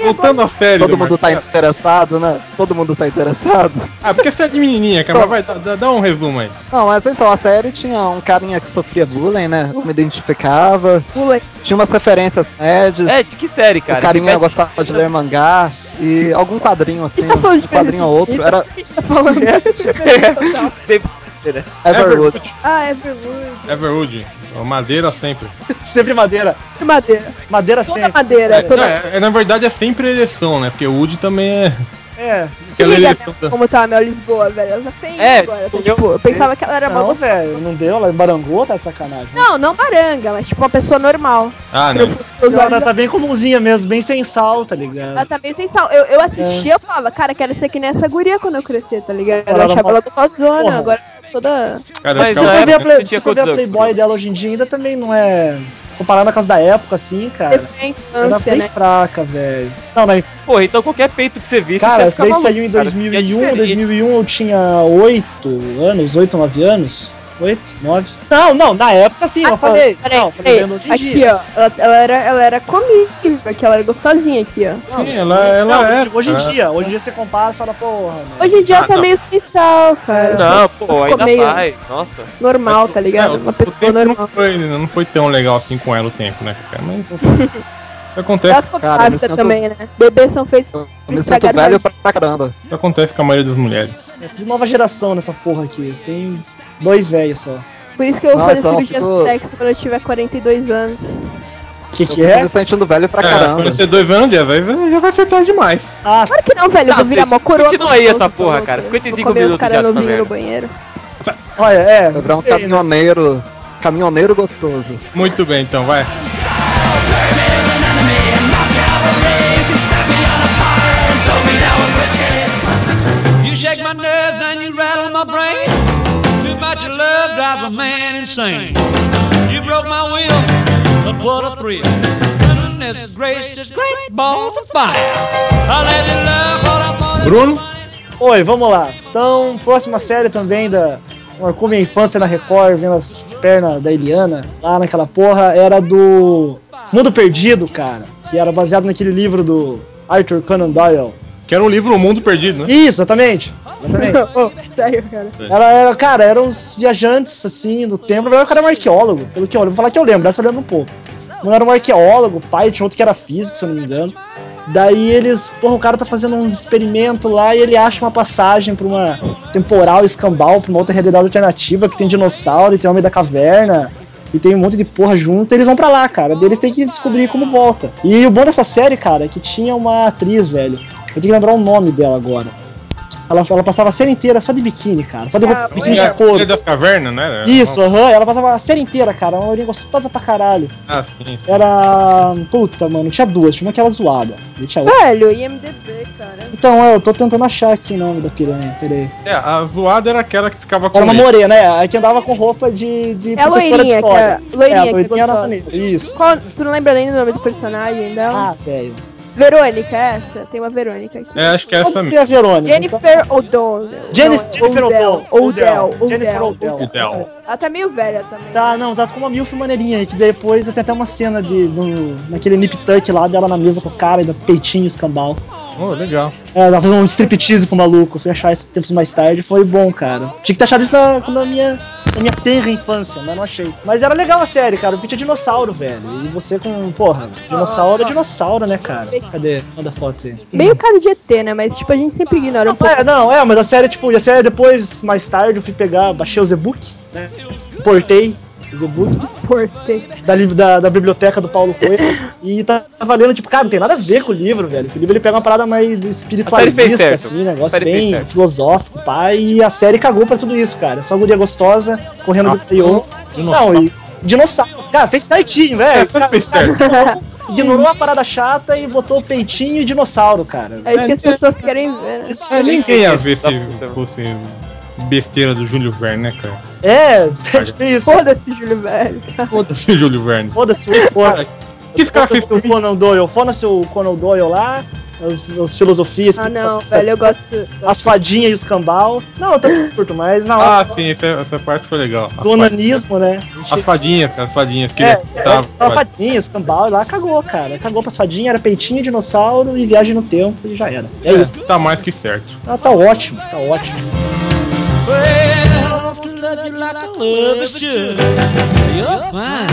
Voltando à série. Todo do mundo tá Marcelo. interessado, né? Todo mundo tá interessado. Ah, porque você é de menininha, cara. Mas vai, dá, dá- dá um resumo aí. Não, mas então, a série tinha um carinha que sofria bullying, né? Eu me identificava. Pula. Tinha umas referências nerds. É, de que série, cara? o carinha Repete- gostava de ler mangá. E algum quadrinho, A assim, gente tá falando de um quadrinho ou outro. Era A gente tá falando. Sempre, né? Everwood. Ah, Everwood. Everwood. Madeira sempre. Sempre madeira. Madeira. Madeira Toda sempre. madeira. É, Toda... é, na verdade é sempre ereção, né? Porque o Wood também é. É. Aquela Liga, ereção da- como tá a Mel Lisboa, velho. Ela já tem É, agora. tipo, Tipo, eu eu sei. pensava que ela era Não, mal. velho, não deu, ela barangou, tá de sacanagem. Não, não baranga, mas tipo uma pessoa normal. Ah, não. Os Não, olhos ela tá bem comumzinha mesmo, bem sem sal, tá ligado? Ela tá meio sem sal. Eu, eu assistia, eu falava, cara, quero ser que nem essa guria quando eu crescer, tá ligado? Eu Ela era achava uma- ela do cozona, Porra. agora toda. Cara, Mas eu Se ficava- for na ver a, época play, você tinha se for ver a quantos anos, Playboy Bruno? dela hoje em dia, ainda também não é. Comparando com as da época, assim, cara. Depois da Era infância, bem né? fraca, velho. Não, mas, Porra, então qualquer peito que você visse, cara, você essa daí ficava saiu em maluco, cara. dois mil É e um. diferente. dois mil e um eu tinha oito anos, oito, nove anos. oito, nove. Não, não, na época sim, eu Ah, falei. peraí, Não, falei peraí. vendo hoje em Aqui, dia. ó. Ela, ela era, ela era comível, porque ela era gostosinha aqui, ó. Não, Sim, ela- ela não, é, Hoje em cara. dia, hoje em dia você compara e fala, porra, né? Hoje em dia Ah, ela tá não. meio sem sal, cara. Não, pô, Ficou ainda meio vai. Nossa. normal, tá É, ligado? o, Uma o pessoa tempo não normal. foi, não foi tão legal assim com ela o tempo, né, cara? Mas acontece, Ela ficou Cara, eu me grávida sinto- também, né? Bebês são feitos Eu pra me estragar sinto velho a pra caramba. isso acontece com a maioria das mulheres. É tudo nova geração nessa porra aqui. Tem dois velhos só. Por isso que eu vou Não, fazer então, cirurgia ficou- de sexo quando eu tiver quarenta e dois anos. O que Eu que tô é? me sentindo velho pra É, caramba. quando você dois anos, já vai, já vai ser tarde demais. Ah, Claro que não, velho. Eu Tá, vou virar vocês- mó coroa. continua aí gostoso, essa porra, tá cara. louco? cinquenta e cinco Vou comer os minutos cara já dessa novinho merda. no banheiro. olha, é, Vai virar não um sei, né? caminhoneiro. Caminhoneiro gostoso. Muito bem, então, vai. You shake my nerves and you rattle my brain. Too much love drives a man insane. You broke my will, but what a thrill. Goodness gracious, great balls of fire. I let you love what I thought it Bruno? was funny. Oi, vamos lá. Então, próxima série também da. Marcou minha infância na Record, vendo as pernas da Eliana, lá naquela porra, era do Mundo Perdido, cara. Que era baseado naquele livro do Arthur Conan Doyle. Que era um livro O Mundo Perdido, né? Isso, exatamente. Exatamente. Ô, sério, cara. Ela era, cara, eram uns viajantes, assim, do tempo. Na verdade, o cara era um arqueólogo, pelo que eu lembro. Vou falar que eu lembro, essa eu lembro um pouco. Não era um arqueólogo, o pai tinha outro que era físico, se eu não me engano. Daí eles, porra, o cara tá fazendo uns experimentos lá e ele acha uma passagem pra uma temporal escambau, pra uma outra realidade alternativa que tem dinossauro e tem homem da caverna e tem um monte de porra junto. E eles vão pra lá, cara. Daí eles têm que descobrir como volta. E o bom dessa série, cara, é que tinha uma atriz, velho. Eu tenho que lembrar o nome dela agora. Ela, ela passava a série inteira só de biquíni, cara. Só de roupa, Ah, biquíni Ilha, de couro. Ilha das Cavernas, né? Isso, aham. Ela passava a série inteira, cara. Uma olhinha gostosa pra caralho. Ah, sim. sim. Era. Puta, mano, tinha duas. Tinha uma que era zoada. E tinha outra. Velho, I M D B, cara. Então, é, eu tô tentando achar aqui o nome da piranha. Peraí. É, a zoada era aquela que ficava com Era uma leite. morena, né? A que andava com roupa de, de É a professora de loirinha, que história. é, loirinha É, a que é loirinha era gostosa. maneira. Isso. Qual, tu não lembra nem do nome do personagem dela? Ah, velho. Verônica, é essa? Tem uma Verônica aqui. É, acho que é essa Pode ser mesmo. a Verônica. Jennifer O'Donnell. Jennifer- Não, Jennifer O'Donnell. O'Dell. O'Dell. Jennifer O'Dell. O'Dell. O'Dell. Ela tá meio velha também. Tá, não, ela ficou uma milf maneirinha, que depois tem até uma cena de, no, naquele nip tuck lá dela na mesa com o cara, ainda peitinho, escambau. Oh, legal. É, ela fazendo um striptease pro maluco, fui achar isso tempos mais tarde, foi bom, cara. Tinha que ter achado isso na, na minha, na minha tenra infância, mas não achei. Mas era legal a série, cara, porque tinha dinossauro, velho. E você com, porra, dinossauro é dinossauro, né, cara? Cadê? Manda a foto aí. Meio cara de E T, né? Mas, tipo, a gente sempre ignora um Não, pouco. é, não, é, mas a série, tipo, e a série depois, mais tarde, eu fui pegar, baixei o Z-Book, né? Portei o Z-Book Portei. da, li- da, da biblioteca do Paulo Coelho e tá valendo, tipo, cara, não tem nada a ver com o livro, velho. O livro ele pega uma parada mais A série fez espiritualista, certo. assim, A negócio série fez bem certo. filosófico, pá, e a série cagou pra tudo isso, cara. Só guria gostosa, correndo Ah, do interior. dinossauro. Não, e dinossauro. Cara, fez certinho, velho. É, fez certo. Ignorou a parada chata e botou peitinho e dinossauro, cara. É isso que as pessoas querem ver, né? Isso É, que ninguém ia ver Da se puta. fosse besteira do Júlio Verne, né, cara? É, é tipo isso. Foda-se, Júlio Velho. Foda-se, Júlio Verne. Foda-se o Conan. Que esse cara fez Foda-se o Conan Doyle. Foda-se o Conan Doyle lá. as, as filosofias. Ah, não, as, velho, eu gosto. As fadinhas e os cambal. Não, eu também curto, mas na hora. Ah, sim, essa, essa parte foi legal. As do onanismo, né? As fadinhas, cara, as fadinhas. Que É, ele é, tava, tava fadinhas, cambal, e lá cagou, cara. Cagou pras fadinhas, era peitinho, dinossauro e viagem no tempo e já era. É, é isso. Tá mais que certo. Ah, tá ótimo, tá ótimo. Well, to love you like I love is should. You're fine,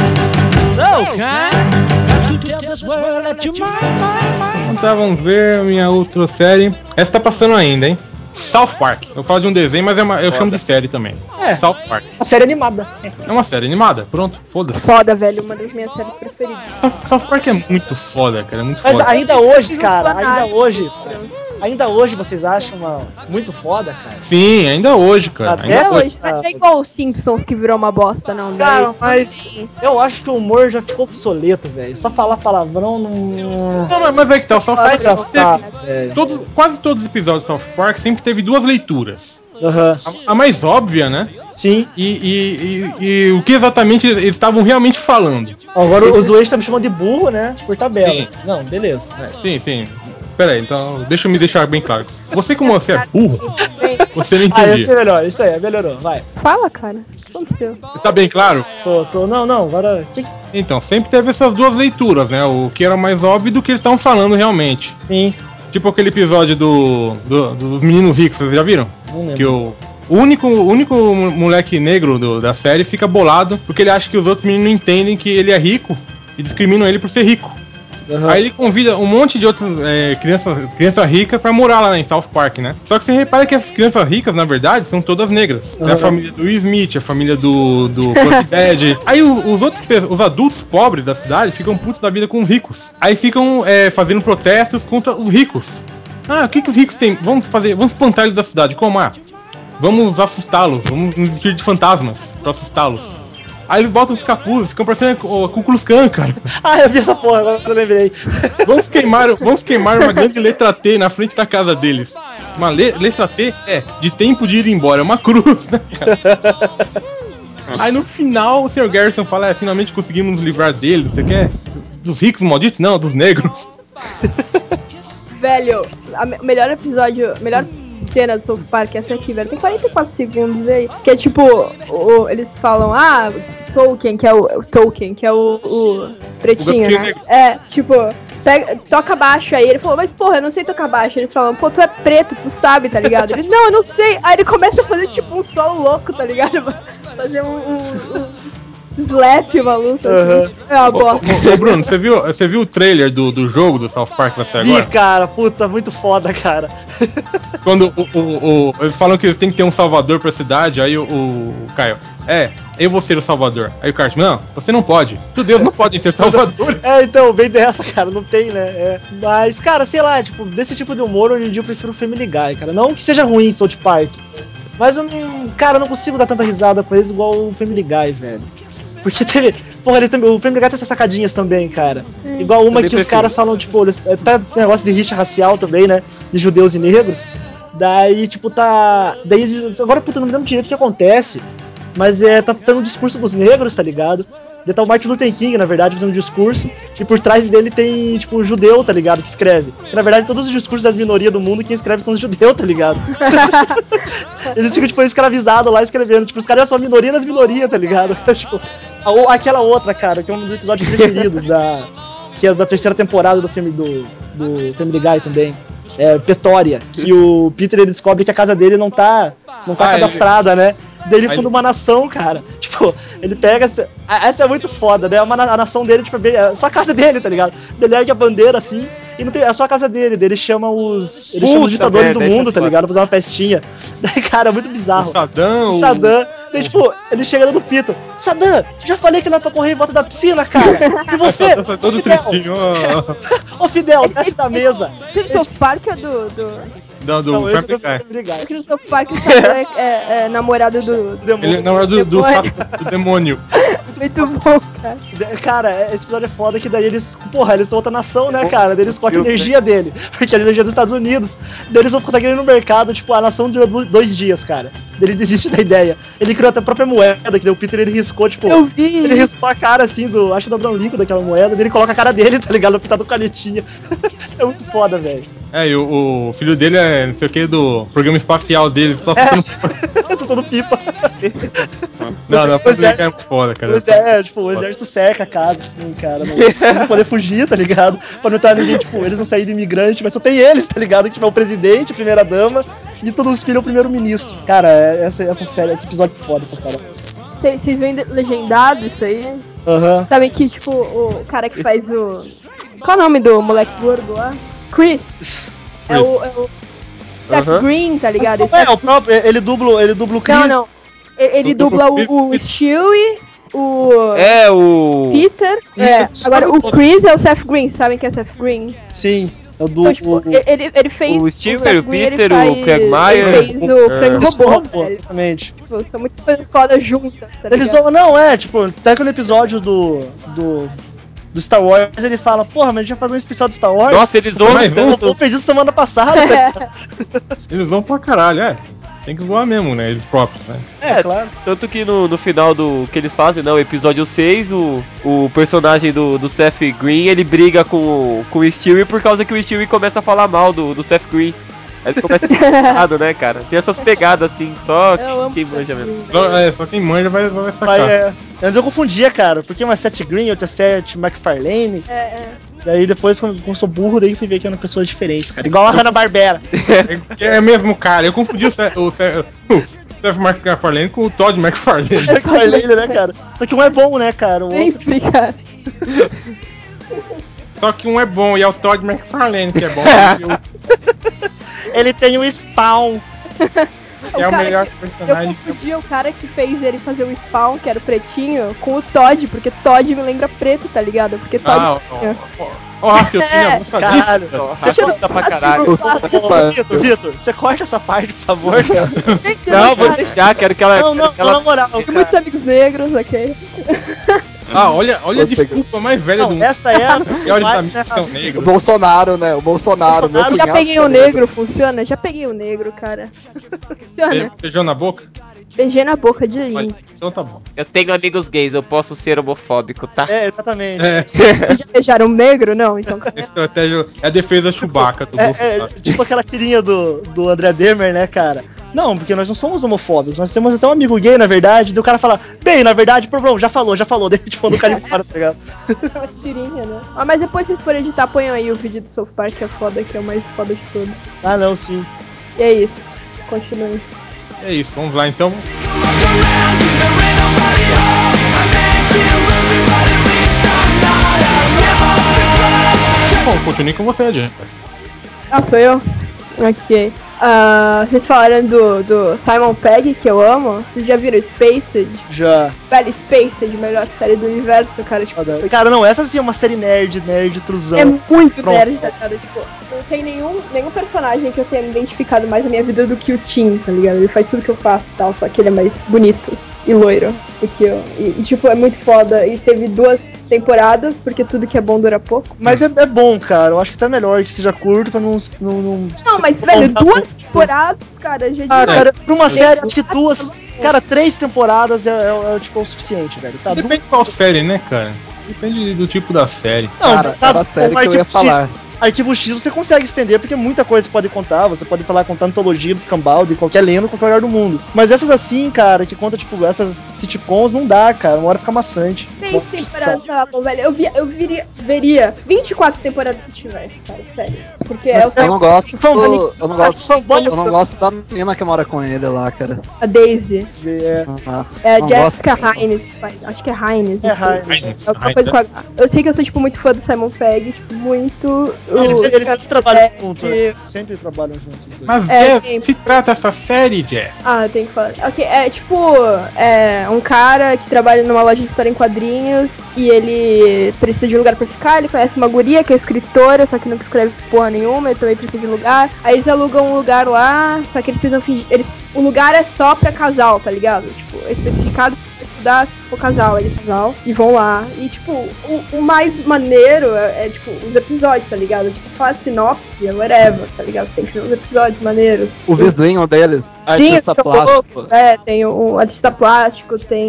so kind. Got to tell this world that you're mine, mine, mine. Então vamos ver a minha outra série. Essa tá passando ainda, hein? South Park. Eu falo de um desenho, mas é uma, eu chamo de série também. É. South Park. Uma série animada. É. É uma série animada, pronto, foda-se. Foda, velho, uma das minhas séries preferidas. South Park é muito foda, cara, é muito Mas foda. ainda hoje, cara, ainda hoje. Ainda hoje vocês acham uma, muito foda, cara? Sim, ainda hoje, cara. Até Ainda Até hoje. hoje, não é igual os Simpsons que virou uma bosta, não. Cara, daí- mas eu acho que o humor já ficou obsoleto, velho. Só falar palavrão não. Não, mas, mas é que tá, o South Não é Park engraçado, teve- velho. todos, quase todos os episódios de South Park sempre teve duas leituras. Aham. A, a mais óbvia, né? Sim. E, e, e, e o que exatamente eles estavam realmente falando. Agora o Zoe tá me chamando de burro, né? Por tabelas. Sim. Não, beleza. É. Sim, sim. Pera aí, então deixa eu me deixar bem claro. Você, como você é burro, você não Ah, entendia. esse é melhor, isso aí, melhorou, vai. Fala, cara. O que aconteceu? Tá bem claro? Tô, tô. Não, não, agora. Que... Então, sempre teve essas duas leituras, né? O que era mais óbvio do que eles estavam falando realmente. Sim, Tipo aquele episódio do, do- dos meninos ricos, vocês já viram? não lembro. Que o, o único, o único moleque negro do- da série fica bolado porque ele acha que os outros meninos não entendem que ele é rico e discriminam ele por ser rico. Aham. Aí ele convida um monte de outras é, crianças criança ricas pra morar lá em South Park, né? Só que você repara que as crianças ricas, na verdade, são todas negras. É a Uhum. família do Will Smith, a família do, do Puff Daddy. Aí o- os outros, pe- os adultos pobres da cidade ficam putos da vida com os ricos. Aí ficam é, fazendo protestos contra os ricos. Ah, o que que os ricos têm? Vamos fazer, vamos espantar eles da cidade. Como? Ah, vamos assustá-los, vamos nos vestir de fantasmas pra assustá-los. Aí eles botam os capuzes, ficam parecendo o Ku Klux Klan, cara. Ah, eu vi essa porra, agora eu lembrei. Vamos queimar, vamos queimar uma grande letra T na frente da casa deles. Uma le- letra T é de tempo de ir embora, é uma cruz, né, cara? Aí no final o senhor Garrison fala, é, finalmente conseguimos nos livrar dele, você quer? Dos ricos malditos? Não, dos negros. Velho, a me- melhor episódio, melhor cena do South Park é essa aqui, velho. Tem quarenta e quatro segundos aí. Que é tipo, o- eles falam, ah, Tolkien, que é o, o Tolkien, que é o, o pretinho, gatinho né? negro. É, tipo, pega, toca baixo aí. Ele falou, mas porra, eu não sei tocar baixo. Eles falam, pô, tu é preto, tu sabe, tá ligado? Ele, não, eu não sei. Aí ele começa a fazer tipo um solo louco, tá ligado? Fazer um, um, um slap, maluco. Aham. Assim. É uma Ô, bosta. ô, ô, Bruno, você viu, você viu o trailer do, do jogo do South Park que vai sair Vi, agora? cara, puta, muito foda, cara. Quando o, o, o- eles falam que eles têm que ter um salvador pra cidade, aí o, o Caio, é, eu vou ser o salvador. Aí o Carlos, não, você não pode. Judeus não podem ser salvadores. É, então, bem dessa, cara, não tem, né? É. Mas, cara, sei lá, tipo, desse tipo de humor, hoje em dia eu prefiro o Family Guy, cara. Não que seja ruim South Park, mas eu não, cara, eu não consigo dar tanta risada com eles igual o Family Guy, velho. Porque teve, porra, ele também, o Family Guy tem essas sacadinhas também, cara. Igual uma Também que os prefiro. caras falam, tipo, eles- tá um negócio de rixa racial também, né? De judeus e negros. Daí, tipo, tá. Daí, eles- agora, puta, eu não me lembro direito o que acontece. Mas é, tá tendo o discurso dos negros, tá ligado? Daí tá o Martin Luther King, na verdade, fazendo um discurso. E por trás dele tem, tipo, um judeu, tá ligado? Que escreve. Que, na verdade, todos os discursos das minorias do mundo, quem escreve são os judeus, tá ligado? Eles ficam, tipo, escravizados lá escrevendo. Tipo, os caras são a minoria das minorias, tá ligado? Tipo, a- ou aquela outra, cara, que é um dos episódios preferidos da. Que é da terceira temporada do filme do, do Family Guy também. É, Petória, que o Peter ele descobre que a casa dele não tá, não tá Ah, ele- cadastrada, né? Daí ele Aí funda ele- uma nação, cara. Tipo, ele pega. Essa, essa é muito foda, né? É uma na- a nação dele, tipo, é bem- é só a casa dele, tá ligado? Ele ergue a bandeira assim. E não tem, é só a casa dele, daí ele chama os. Ele chama Puta os ditadores merda, do essa mundo, é tá foda. ligado? Pra fazer uma festinha. Daí, cara, é muito bizarro. O Saddam, O o- Saddam, daí, tipo, ele chega dando pito. Saddam, já falei que não é pra correr em volta da piscina, cara. E você? Tá todo Ô, Fidel, tristinho, ó. ô Fidel, desce da mesa. Esse do South Park é do... do... Não, do Não, esse Family é Guy. do Guy. Porque no South Park o Saddam é, é, é namorado do... do... Ele é na hora do, do, Demônio. sa- do demônio. Muito bom, cara. Cara, esse episódio é foda que daí eles, porra, eles são outra nação, né, cara? Daí eles cortam a filme, energia dele, porque a energia é dos Estados Unidos. Daí eles não conseguem ir no mercado, tipo, a nação dura do- dois dias, cara. Daí ele desiste da ideia. Ele criou até a própria moeda, que daí o Peter ele riscou, tipo, Eu vi. ele riscou a cara assim do, acho que do Abraham Lincoln daquela moeda, daí ele coloca a cara dele, tá ligado? Pintado com canetinha. É muito foda, velho. É, e o, o filho dele é não sei o que do programa espacial dele, só ficando. Eu tô todo pipa. Não, não, O mas é exército- muito foda, cara. O exército, tipo, o exército cerca a casa, assim, cara. Não, eles não poder fugir, tá ligado? Pra não estar ninguém, tipo, eles não saírem de imigrante, mas só tem eles, tá ligado? Que tipo, é o presidente, a primeira dama e todos os filhos é o primeiro-ministro. Cara, essa, essa série, esse episódio é foda pra caralho. Vocês veem legendado isso aí? Aham. Sabem que, tipo, o cara que faz o... Qual é o nome do moleque gordo lá? Chris. É o... É o Seth Aham. Green, tá ligado? Mas, não, é, o próprio, ele dubla, ele dubla o Chris. Não, não. Ele, ele O- dubla o- o, o Stewie, o É, o. Peter. É. Isso. Agora, o Chris é o Seth Green. Sabem quem é Seth Green? Sim, é o do... Então, tipo, o- ele, ele fez... o Stewie, Seth o Green, ele Peter, o faz- Craig Meyer. Ele fez o É. Frank Isso, Robô, robô, velho. exatamente. Tipo, são muito coisas fodas juntas, tá Eles ligado? vão, não, é, tipo, até que no episódio do, do, do Star Wars ele fala, porra, mas a gente vai fazer um especial do Star Wars? Nossa, eles zoam Mas O tanto. Robô fez isso semana passada, tá ligado? Eles vão pra caralho, é. Tem que zoar mesmo, né? Eles próprios, né? É, claro. Tanto que no, no final do que eles fazem, né, o episódio seis, o, o personagem do, do Seth Green, ele briga com, o- com o Stewie por causa que o Stewie começa a falar mal do, do Seth Green. Aí ele começa a ficar errado, né, cara? Tem essas pegadas assim, só Eu quem, amo quem Seth manja Green, mesmo. velho. Só, é, só quem manja vai, vai sacar. Mas, é, antes eu confundia, cara, porque uma é Seth Green, outra é Seth MacFarlane. É, é. Daí depois, quando eu sou burro, daí eu fui ver que eram pessoas diferentes, cara. Igual a Hanna-Barbera. É, é mesmo, cara. Eu confundi o Seth, o Seth, o Seth MacFarlane com o Todd MacFarlane. MacFarlane, né, cara? Só que um é bom, né, cara? O outro... Sempre, cara. Só que um é bom e é o Todd MacFarlane que é bom. E o- Ele tem o Spawn. que é o cara melhor que- personagem. Eu confundi o cara que fez ele fazer o Spawn, que era o pretinho, com o Todd, porque Todd me lembra preto, tá ligado? Porque Todd... Ah, ó, ó, ó, ó, raciocínio É. abusadíssimo. Caralho. Racista pra caralho. Ô, Vitor, Vitor, você corta essa parte, por favor, cara. Não, vou deixar, quero que ela. Não, não, quero que ela... na moral, Tem cara. muitos amigos negros, ok? Ah, olha, olha a Vou pegar. desculpa mais velha do Não, mundo. essa é a E olha os mais, amigos né, que são racista. O negros. Bolsonaro, né? O Bolsonaro, meu Bolsonaro, Já cunhado peguei o é negro, funciona? Já peguei o negro, cara. Funciona. Beijou na boca? Beijei na boca de Olha, lindo. então tá bom. Eu tenho amigos gays, eu posso ser homofóbico, tá? É, exatamente. É, Vocês já beijaram um negro? Não, então. a estratégia é a defesa Chewbacca do É, Bolsonaro. é, tipo aquela tirinha do, do André Demer, né, cara? Não, porque nós não somos homofóbicos, nós temos até um amigo gay, na verdade, e o cara fala, bem, na verdade, pronto, já falou, já falou, daí tipo, do cara embora, tá ligado? Uma tirinha, né? Ah, mas depois vocês forem editar, ponham aí o vídeo do South Park, que é foda, que é o mais foda de todos. Ah, não, sim. E é isso. Continue. É isso, vamos lá então. Bom, continue com você, Jeff. Ah, sou eu? Ok. Ah, vocês falaram do, do Simon Pegg, que eu amo. Vocês já viram Spaced? Já. Velho, Spaced, melhor série do universo, cara. Tipo, Foda. foi- Cara, não, essa sim é uma série nerd, nerd, truzão. é muito Pronto. nerd, tá, cara. Tipo, não tem nenhum, nenhum personagem que eu tenha me identificado mais na minha vida do que o Tim, tá ligado? Ele faz tudo que eu faço e tal, só que ele é mais bonito e loiro do que eu. E, e, tipo, é muito foda. E teve duas temporadas, porque tudo que é bom dura pouco. Mas é, é bom, cara. Eu acho que tá melhor que seja curto pra não. Não, não, Não, mas, velho, duas temporadas, cara, já é Ah, demais. cara, pra uma série, acho que duas. Cara, três temporadas é, é, é, tipo o suficiente, velho. Tá, Depende de qual série, né, cara? Depende do tipo da série. Não, Cara, no caso, era a série como que eu ia Arquivo falar. X, Arquivo X você consegue estender, porque muita coisa você pode contar, você pode falar, contar antologia dos Cambal, de qualquer lenda, qualquer lugar do mundo. Mas essas assim, cara, que conta, tipo, essas sitcoms, não dá, cara, uma hora fica maçante. Três Nossa, temporadas tá bom, velho. Eu, via, eu viria, veria vinte e quatro temporadas que tivesse, cara, sério. Porque é o Eu não gosto. Fanboy- do- Eu não gosto. Fanboy- Eu não gosto da menina que mora com ele lá, cara. a Daisy. É, Nossa, É a não Jessica gosto. Hines. que faz- Acho que é Hines. é não sei. raiva. Hines, É alguma Hines, coisa com H. Eu sei que eu sou, tipo, muito fã do Simon Pegg, tipo, muito. Eles, o- eles sempre trabalham é, juntos, né? Sempre trabalham juntos os dois. Mas É, Jeff, sim. se trata essa série, Jeff. Ah, eu tenho que falar. Ok, é tipo, é um cara que trabalha numa loja de história em quadrinhos e ele precisa de um lugar pra ficar, ele conhece uma guria que é escritora, só que não escreve porra nenhuma, ele também precisa de um lugar. Aí eles alugam um lugar lá, só que eles precisam fingir. Eles, o lugar é só pra casal, tá ligado? Tipo, é especificado pra estudar se for casal, eles casal, e vão lá. E tipo, o, o mais maneiro é, é, tipo, os episódios, tá ligado? Tipo, faz sinopse, whatever, tá ligado? Tem que ver os episódios maneiros. O vizinho deles, Sim, artista eu sou plástico. louco. É, tem o artista plástico, tem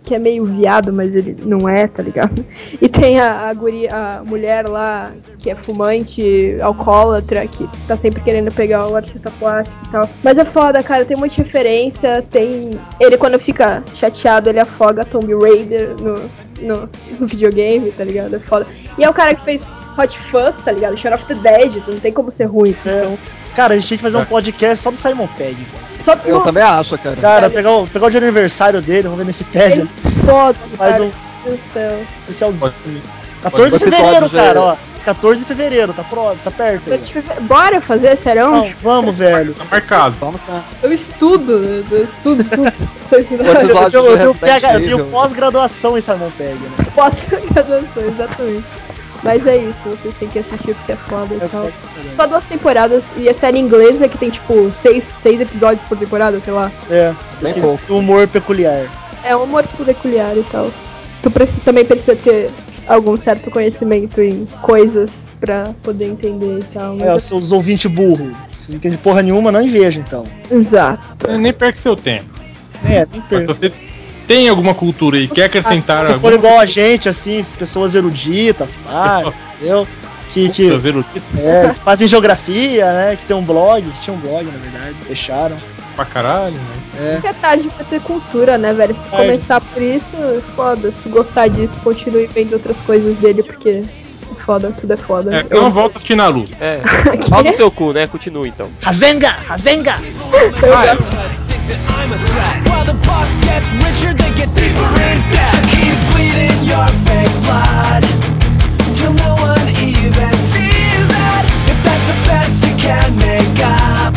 que é meio viado, mas ele não é, tá ligado? E tem a, a, guria, a mulher lá, que é fumante, alcoólatra, que tá sempre querendo pegar o artista plástico e tal. Mas é foda, cara, tem muitas referências, tem... Ele, quando fica chateado, ele afoga Tomb Raider no, no, no videogame, tá ligado? É foda. E é o cara que fez Hot Fuzz, tá ligado? Shaun of the Dead, não tem como ser ruim, É. então... Cara, a gente tinha que fazer um podcast só do Simon Pegg, cara. Só Eu Nossa, também acho, cara. Cara, pegar o, pegar o dia de aniversário dele, vamos ver no Wikipedia. ele é foda, Faz cara. um Meu Deus do céu. especialzinho. quatorze de Pode- fevereiro, pode cara, ver. ó. quatorze de fevereiro, tá, pro, tá perto aí. Deixa eu ver. Bora fazer, serão? Não, vamos, velho. Tá marcado. Vamos lá. Eu estudo, eu estudo tudo. O Eu, episódio eu, do eu tenho, Resident PH eu Evil. tenho pós-graduação em Simon Pegg, né? Pós-graduação, exatamente. Mas é isso, vocês têm que assistir porque é foda e É tal. foda, Só duas temporadas, e a série inglesa que tem tipo seis, seis episódios por temporada, sei lá. É, Bem tem pouco. um humor peculiar. É um humor peculiar e tal. Tu precisa, também precisa ter algum certo conhecimento em coisas pra poder entender e tal. É, os seus ouvintes burros. Vocês não entendem porra nenhuma, não inveja, então. Exato. Nem perca seu tempo. É, tem Mas perda. se você tem alguma cultura e quer acrescentar Se for alguma igual a gente, assim, pessoas eruditas, pá, entendeu? Que, que, cultura erudita é, que fazem geografia, né? Que tem um blog, que tinha um blog, na verdade, deixaram. pra caralho, né? É. Nunca é tarde pra ter cultura, né, velho? Se Tarde. começar por isso, foda. Se gostar disso, continue vendo outras coisas dele, porque é foda, tudo é foda. É, não volta a assistir Naruto. É. Pau no seu cu, né? Continua então. Razenga! Razenga! Ah, é. I'm a threat. While the boss gets richer, they get deeper in debt. So keep bleeding your fake blood till no one even sees that. If that's the best you can make up,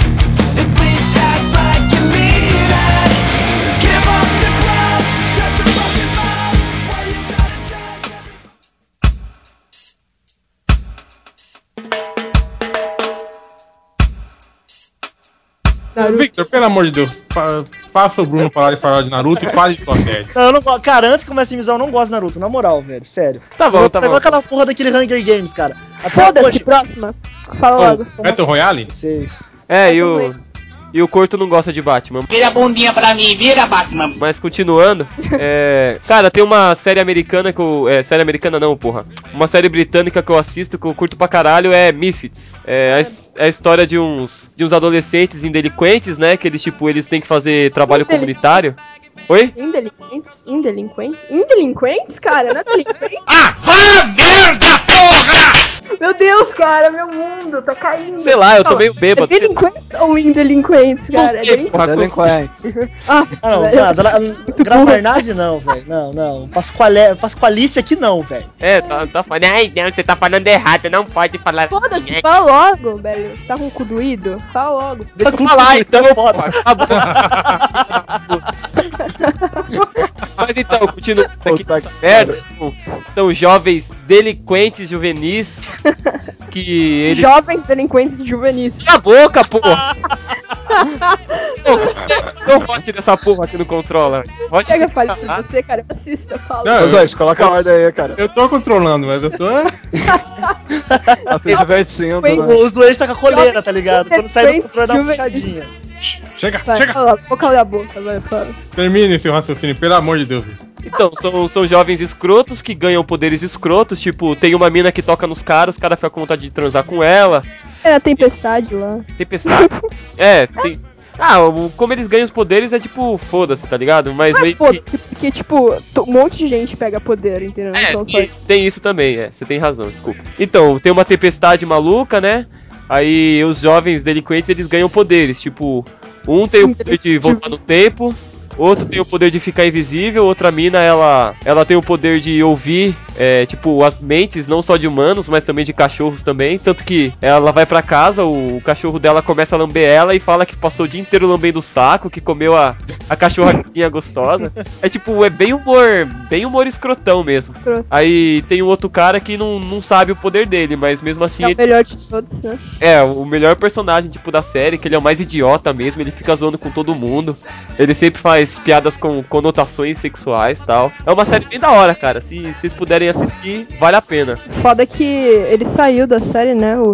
at least act like you mean it. Give up the clouds, shut your fucking mouth. Why you gotta judge every... Naruto. Victor, pelo amor de Deus, fa- faça o Bruno parar de falar de Naruto e fale de sua série. Não, eu não gosto. Cara, antes que comece a me zoar, eu não gosto de Naruto, na moral, velho, sério. Tá bom, Eu- tá pegou bom. aquela porra daquele Hunger Games, cara. Até Foda-se, hoje. próxima. Fala Ô, logo. Battle Royale? Vocês. É, e o. E o Corto não gosta de Batman. Vira a bundinha pra mim, vira, Batman. Mas continuando, é. Cara, tem uma série americana que eu. É, série americana não, porra. Uma série britânica que eu assisto que eu curto pra caralho é Misfits. É a, his- é a história de uns. De uns adolescentes indelinquentes, né? Que eles, tipo, eles têm que fazer trabalho Indelinquentes? comunitário. Oi? Indelinquentes? Indelinquentes? Indelinquentes, cara? Não é delinquente? Ah, vá merda, porra! Meu Deus, cara, meu mundo tá caindo. Sei lá, eu tô Calma, meio bêbado. É delinquente ou indelinquente, Não cara? É sei, delinquente. porra. Delinquente. Ah, Ah, não, velho. nada. Grafarnase não, velho. Não, não. Pasquale... Pasqualice aqui não, velho. É, tá, tá falando. Ai, não, você tá falando errado, não pode falar. Foda-se, fala logo, velho. Tá com o cu doído? Fala logo. Deixa eu falar então, É foda. porra. Acabou. Mas então, continuando aqui Puta nessa que merda, são, são jovens delinquentes juvenis que eles... Jovens delinquentes juvenis. Cala a boca, porra! Não goste dessa porra que não controla. Pode Chega, fale pra você, cara. Assista, fala. Não, Ô, gente, coloca a ordem aí, cara. Eu tô controlando, mas eu tô. Tá se divertindo, né? Os doentes tá com a coleira, tá ligado? Quando sai do controle dá uma puxadinha. Chega, Vai, chega! fala, vou calar a boca, vai, fala. Termine seu raciocínio, pelo amor de Deus. Então, são, são jovens escrotos que ganham poderes escrotos. Tipo, tem uma mina que toca nos caras, os caras ficam com vontade de transar com ela. É a tempestade lá. Tempestade. É, tem. Ah, o- como eles ganham os poderes é tipo, foda-se, tá ligado? Mas Mas meio foda, que. porque, tipo, t- um monte de gente pega poder, entendeu? É, Então, tem, tem isso também, é. Você tem razão, desculpa. Então, tem uma tempestade maluca, né? Aí os jovens delinquentes eles ganham poderes. Tipo, um tem o poder de voltar no tempo. Outro tem o poder de ficar invisível, outra mina, ela, ela tem o poder de ouvir, é, tipo, as mentes, não só de humanos, mas também de cachorros também. Tanto que ela vai pra casa, o, o cachorro dela começa a lamber ela e fala que passou o dia inteiro lambendo o saco, que comeu a, a cachorradinha gostosa. É tipo, é bem humor, bem humor escrotão mesmo. Escroto. Aí tem um outro cara que não, não sabe o poder dele, mas mesmo assim é o ele melhor de todos, né? é o melhor personagem, tipo, da série, que ele é o mais idiota mesmo, ele fica zoando com todo mundo. Ele sempre faz piadas com conotações sexuais e tal. É uma série bem da hora, cara. Se vocês puderem assistir, vale a pena. Foda que ele saiu da série, né? O...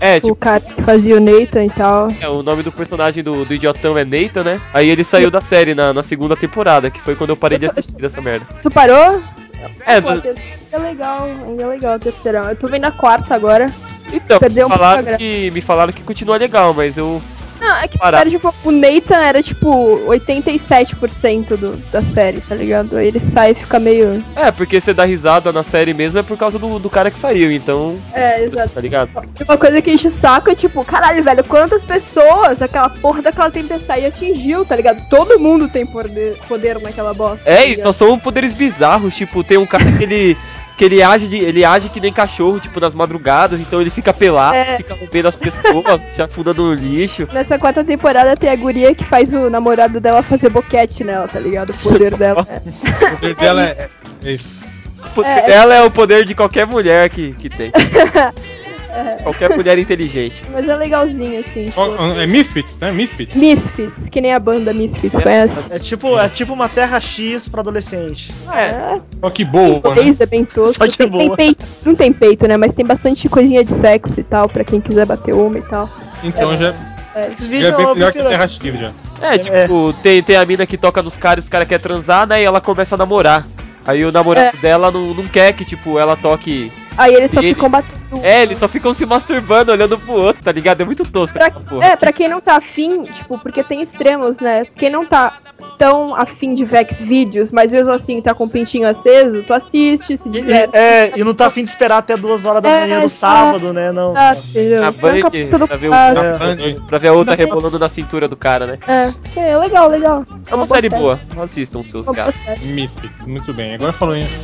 É, O tipo, cara que fazia o Nathan e tal. é, o nome do personagem do, do idiotão é Nathan, né? Aí ele saiu da série na, na segunda temporada, que foi quando eu parei de assistir dessa merda. Tu parou? É, Pô, a do- terceira é legal, ainda é legal a terceira. Eu tô vendo a quarta agora. então, Perdeu um me falaram pouco a graça. que, me falaram que continua legal, mas eu... Não, é que Parar. era, tipo, o Nathan era tipo oitenta e sete por cento do, da série, tá ligado? Aí ele sai e fica meio. É, porque você dá risada na série mesmo é por causa do, do cara que saiu, então... É, exato. Tá ligado? E uma coisa que enche o saco é tipo, caralho, velho, quantas pessoas aquela porra daquela tempestade atingiu, tá ligado? Todo mundo tem poder, poder naquela bosta. É, tá e ligado? só são poderes bizarros, tipo, tem um cara que ele... Que ele age, de, ele age que nem cachorro, tipo, nas madrugadas, então ele fica pelado, É. fica lambendo as pessoas, se afundando no lixo. Nessa quarta temporada tem a guria que faz o namorado dela fazer boquete nela, tá ligado? O poder dela. O poder dela é, é isso. O poder É. dela é o poder de qualquer mulher que, que tem. Qualquer mulher inteligente. Mas é legalzinho, assim. Tipo, Ó, É Misfits, né? Misfits. Misfits, que nem a banda Misfits, conhece? É tipo, é tipo uma Terra X pra adolescente. É, Só que boa, né? Inglês é bem tosco. Só que Tem, tem boa. peito, não tem peito, né? Mas tem bastante coisinha de sexo e tal, pra quem quiser bater uma e tal. Então já, É. Esse já vídeo é bem eu melhor que prefiro Terra antes. X já. é tipo, Tem, tem a mina que toca nos caras, os caras querem transar, né? E ela começa a namorar. Aí o namorado É. dela não, não quer que, tipo, ela toque. Aí eles só E ele- ficam batendo. É, eles só ficam se masturbando, olhando pro outro, tá ligado? É muito tosco Pra, essa porra. é, pra quem não tá afim, tipo, porque tem extremos, né? Quem não tá tão afim de ver vídeos, mas mesmo assim tá com o pintinho aceso, tu assiste, se E, diverte. e- é, e não tá afim de esperar até duas horas da É, manhã no tá. sábado, né? Não. Tá, entendeu? Na Tranca Band, a puta do pra ver o- cara. É. Pra ver a outra rebolando na cintura do cara, né? É, é legal, legal. É uma série boa. Assistam, seus Uma boa gatos. série. Misfits, muito bem. Agora falou hein?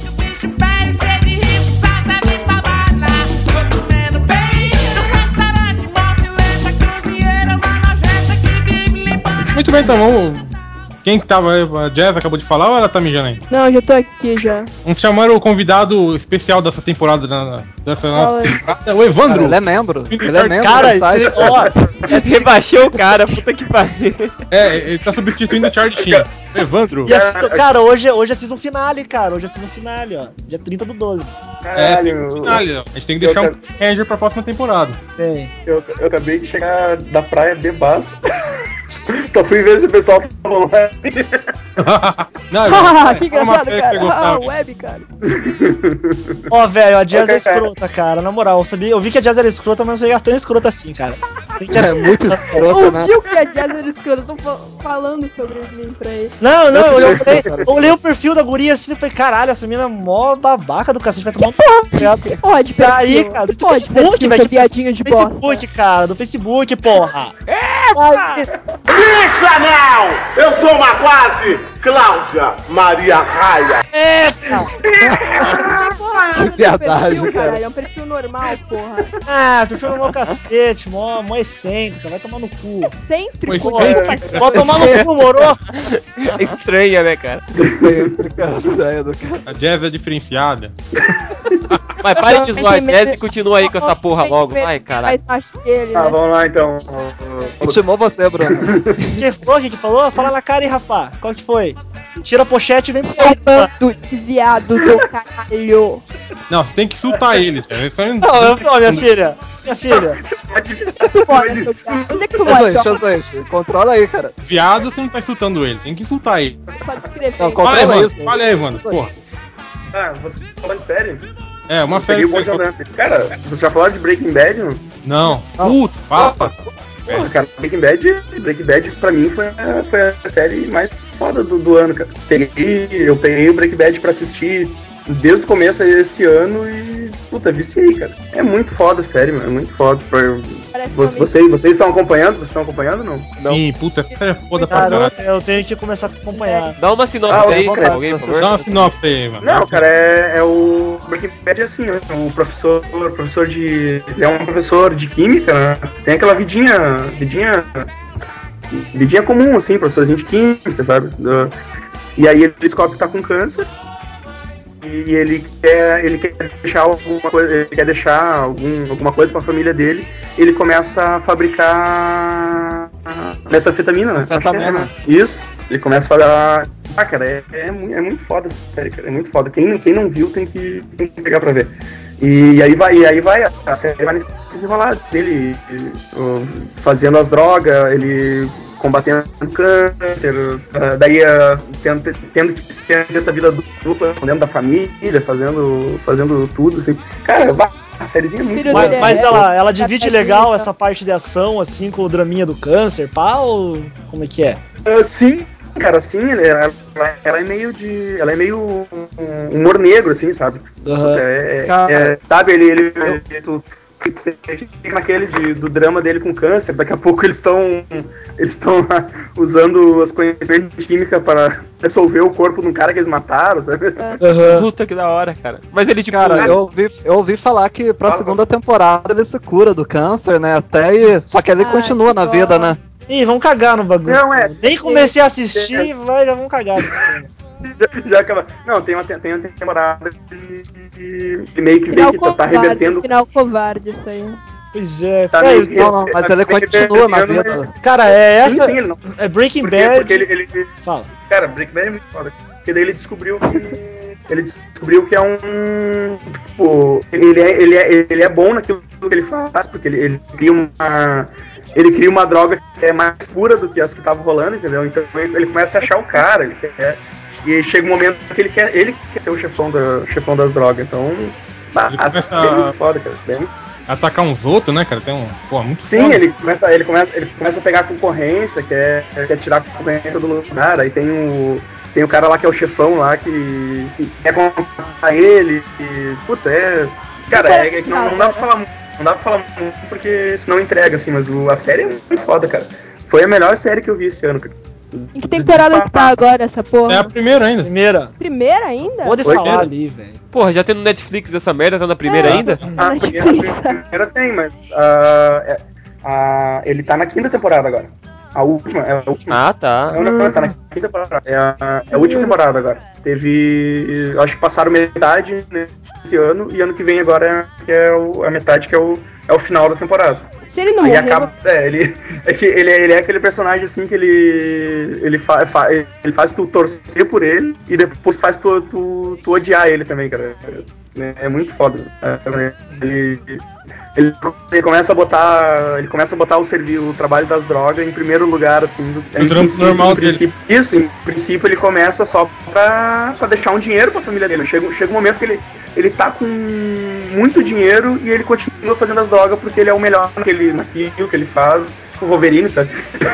Muito bem, então vamos. Quem que tava aí? A Jazz acabou de falar ou ela tá mijando aí? Não, já tô aqui já. Vamos chamar o convidado especial dessa temporada, da- dessa Fala nossa aí. temporada, o Evandro. Cara, ele é membro. Ele é membro Cara, do site. esse, ó, esse, Rebaixou o cara, puta que pariu. É, ele tá substituindo o Charlie Sheen. Evandro. e a season- cara, hoje, hoje é season finale, cara. Hoje é season finale, ó. Dia trinta do doze. É, Caralho, sim, eu, finale, ó. A gente tem que deixar eu- um Ranger pra próxima temporada. Tem. eu, eu acabei de chegar da praia bebaço. Só fui ver se o pessoal tava lá. Não, Ah, é, que fala uma engraçado, série que você cara. Ah, gostava. web, cara. Ó, velho, a Jazz Ok, é escrota, cara. Na moral, eu, sabia, eu vi que a Jazz era escrota, mas não ia tão escrota assim, cara. Tem que É muito escroto, né? Ouviu que a Jazz era escura? Eu tô fa- falando sobre mim pra ele. Não, não, eu olhei, Cara, eu olhei o perfil da guria assim e falei, caralho, essa mina é mó babaca do cacete, vai tomar um c****. Pode, Tá aí, perfil. cara, do Pode, Facebook, perfil, velho. seu viadinho de Do bosta. Facebook, cara, do Facebook, porra. Isso não! Eu sou uma quase Cláudia Maria Raia. Porra, Que piadagem, perfil, cara. caralho. É um perfil normal, porra. Ah, perfil no meu cacete, mó, mó excêntrica, vai tomar no cu. Cêntrico. Pois porra. é. Pode tomar no cu, moro? É estranha, né, cara? Ideia do cara. A Jazz é diferenciada. Vai, pare de zoar a Jazz e continua aí com essa porra logo. Vai, caralho. Mais macho que ele, Tá, né? vamos lá então. Quem chamou você, Bruno? Que foi? Que que falou? Fala na cara aí, rapá. Qual que foi? Tira a pochete e vem pro Seu bando de viado do caralho. Não, você tem que insultar ele, cara. Isso aí Não, eu, ó, minha filha. Minha filha. Tu mora, seu viado. Onde é que tu mora, seu Jesus, Jesus, controla aí, cara. Viado, você não tá insultando ele. Tem que insultar ele. Só descrever. Não, Fala controla aí, mano. isso. Fala aí, mano. Porra. Ah, você tá falando sério? É, uma Peguei série. o bonde andando. Cara, vocês já falaram de Breaking Bad, não? Não. Não. Puta, fala. Porra, cara, Breaking Bad, Breaking Bad pra mim foi, a- foi a série mais foda do, do ano, cara. Peguei, eu peguei o Breaking Bad pra assistir desde o começo esse ano e, puta, viciei, cara. É muito foda a série, mano, é muito foda. Parece Você, uma vocês, vocês estão acompanhando? Vocês estão acompanhando ou não? Não. Sim, puta, essa série é foda pra Cara, caralho. eu tenho que começar a acompanhar. Dá uma sinopse Ah, aí eu vou pra crer. alguém, por Dá favor. uma sinopse aí, mano. Não, cara, é, é o Breaking Bad é assim, né? O professor, o professor de, ele é um professor de química, né? Tem aquela vidinha, vidinha, vidinha comum assim, professorzinho de química, sabe? Do- e aí ele descobre que tá com câncer e ele quer, ele quer deixar alguma coisa, ele quer deixar algum, alguma coisa pra família dele. E ele começa a fabricar metanfetamina, né? Metanfetamina. Isso. Ele começa a falar. Ah, cara, é, é, mu- é muito foda essa série, cara. É muito foda. Quem, quem não viu tem que, tem que pegar pra ver. E aí vai, e aí vai, a série vai nesse desenrolar dele, ele, uh, fazendo as drogas, ele combatendo câncer, uh, daí uh, tendo, tendo que ter essa vida dupla dentro da família, fazendo, fazendo tudo, assim. Cara, a sériezinha é muito boa. Mas, mas ela, ela divide legal essa parte de ação, assim, com o draminha do câncer, pá, ou como é que é? Uh, sim, cara, sim, ela, ela é meio de. Ela é meio humor negro, assim, sabe? Uhum. É, é, é, sabe, ele. ele, ele tu, Você fica naquele de, do drama dele com câncer, daqui a pouco eles estão eles estão usando as conhecimentos de química para resolver o corpo de um cara que eles mataram, sabe? Uhum. Puta que da hora, cara. Mas ele tipo... Cara, eu ouvi, eu ouvi falar que pra Fala. segunda temporada ele se cura do câncer, né? Até e... Só que ele Ai, continua na bom. vida, né? Ih, vamos cagar no bagulho. Não, é... Nem comecei a assistir, é. vai, já vamos cagar nesse filme. Já, já acaba. Não, tem uma, tem uma temporada de, de, de meio que, final meio que tá revertendo. Final covarde, isso aí. Pois é, tá é meio, não, não, mas tá ele continua na vida. Mas... Cara, é essa. Sim, sim, ele não. É Breaking porque, Bad. Porque ele, ele. Fala. Cara, Breaking Bad é muito foda. Porque daí ele descobriu que. Ele descobriu que é um. Tipo, ele é, ele é, ele é bom naquilo que ele faz, porque ele, ele cria uma. Ele cria uma droga que é mais pura do que as que estavam rolando, entendeu? Então ele, ele começa a achar o cara, ele quer. E chega um momento que ele quer, ele quer ser o chefão, da, chefão das drogas, então. Bah, é muito foda, cara. Bem... Atacar uns outros, né, cara? Tem um. Pô, muito Sim, foda. ele começa, ele, começa, ele começa a pegar a concorrência, quer, quer tirar a concorrência do lugar, aí tem o. Tem o cara lá que é o chefão lá que, que quer contratar ele. E, putz, é. Cara, é, é que não, não dá pra falar muito. Não dá pra falar muito porque senão entrega, assim, mas o, a série é muito foda, cara. Foi a melhor série que eu vi esse ano, cara. Em que temporada que tá agora essa porra? É a primeira ainda. Primeira. Primeira ainda? Pode falar primeira. ali, velho. Porra, já tem no Netflix essa merda, tá na primeira é, ainda? A, a, primeira, a primeira tem, mas uh, é, uh, ele tá na quinta temporada agora. A última, é a última. Ah, tá. Não, não, tá na quinta temporada. É a, é a última temporada agora. Teve. Acho que passaram metade nesse ano e ano que vem agora é, é o, a metade que é o, é o final da temporada. Se ele não Aí morrer, acaba, é, ele, é que ele, ele é aquele personagem assim que ele ele, fa, fa, ele faz tu torcer por ele e depois faz tu, tu, tu odiar ele também, cara. É, é muito foda. É, ele, ele, ele começa a botar ele começa a botar o serviço, o trabalho das drogas em primeiro lugar, assim. Do, em princípio, normal em princípio, isso, em princípio ele começa só pra, pra deixar um dinheiro pra família dele. Chega, chega um momento que ele ele tá com muito dinheiro e ele continua fazendo as drogas porque ele é o melhor naquele, naquilo que ele faz, tipo o Wolverine, sabe?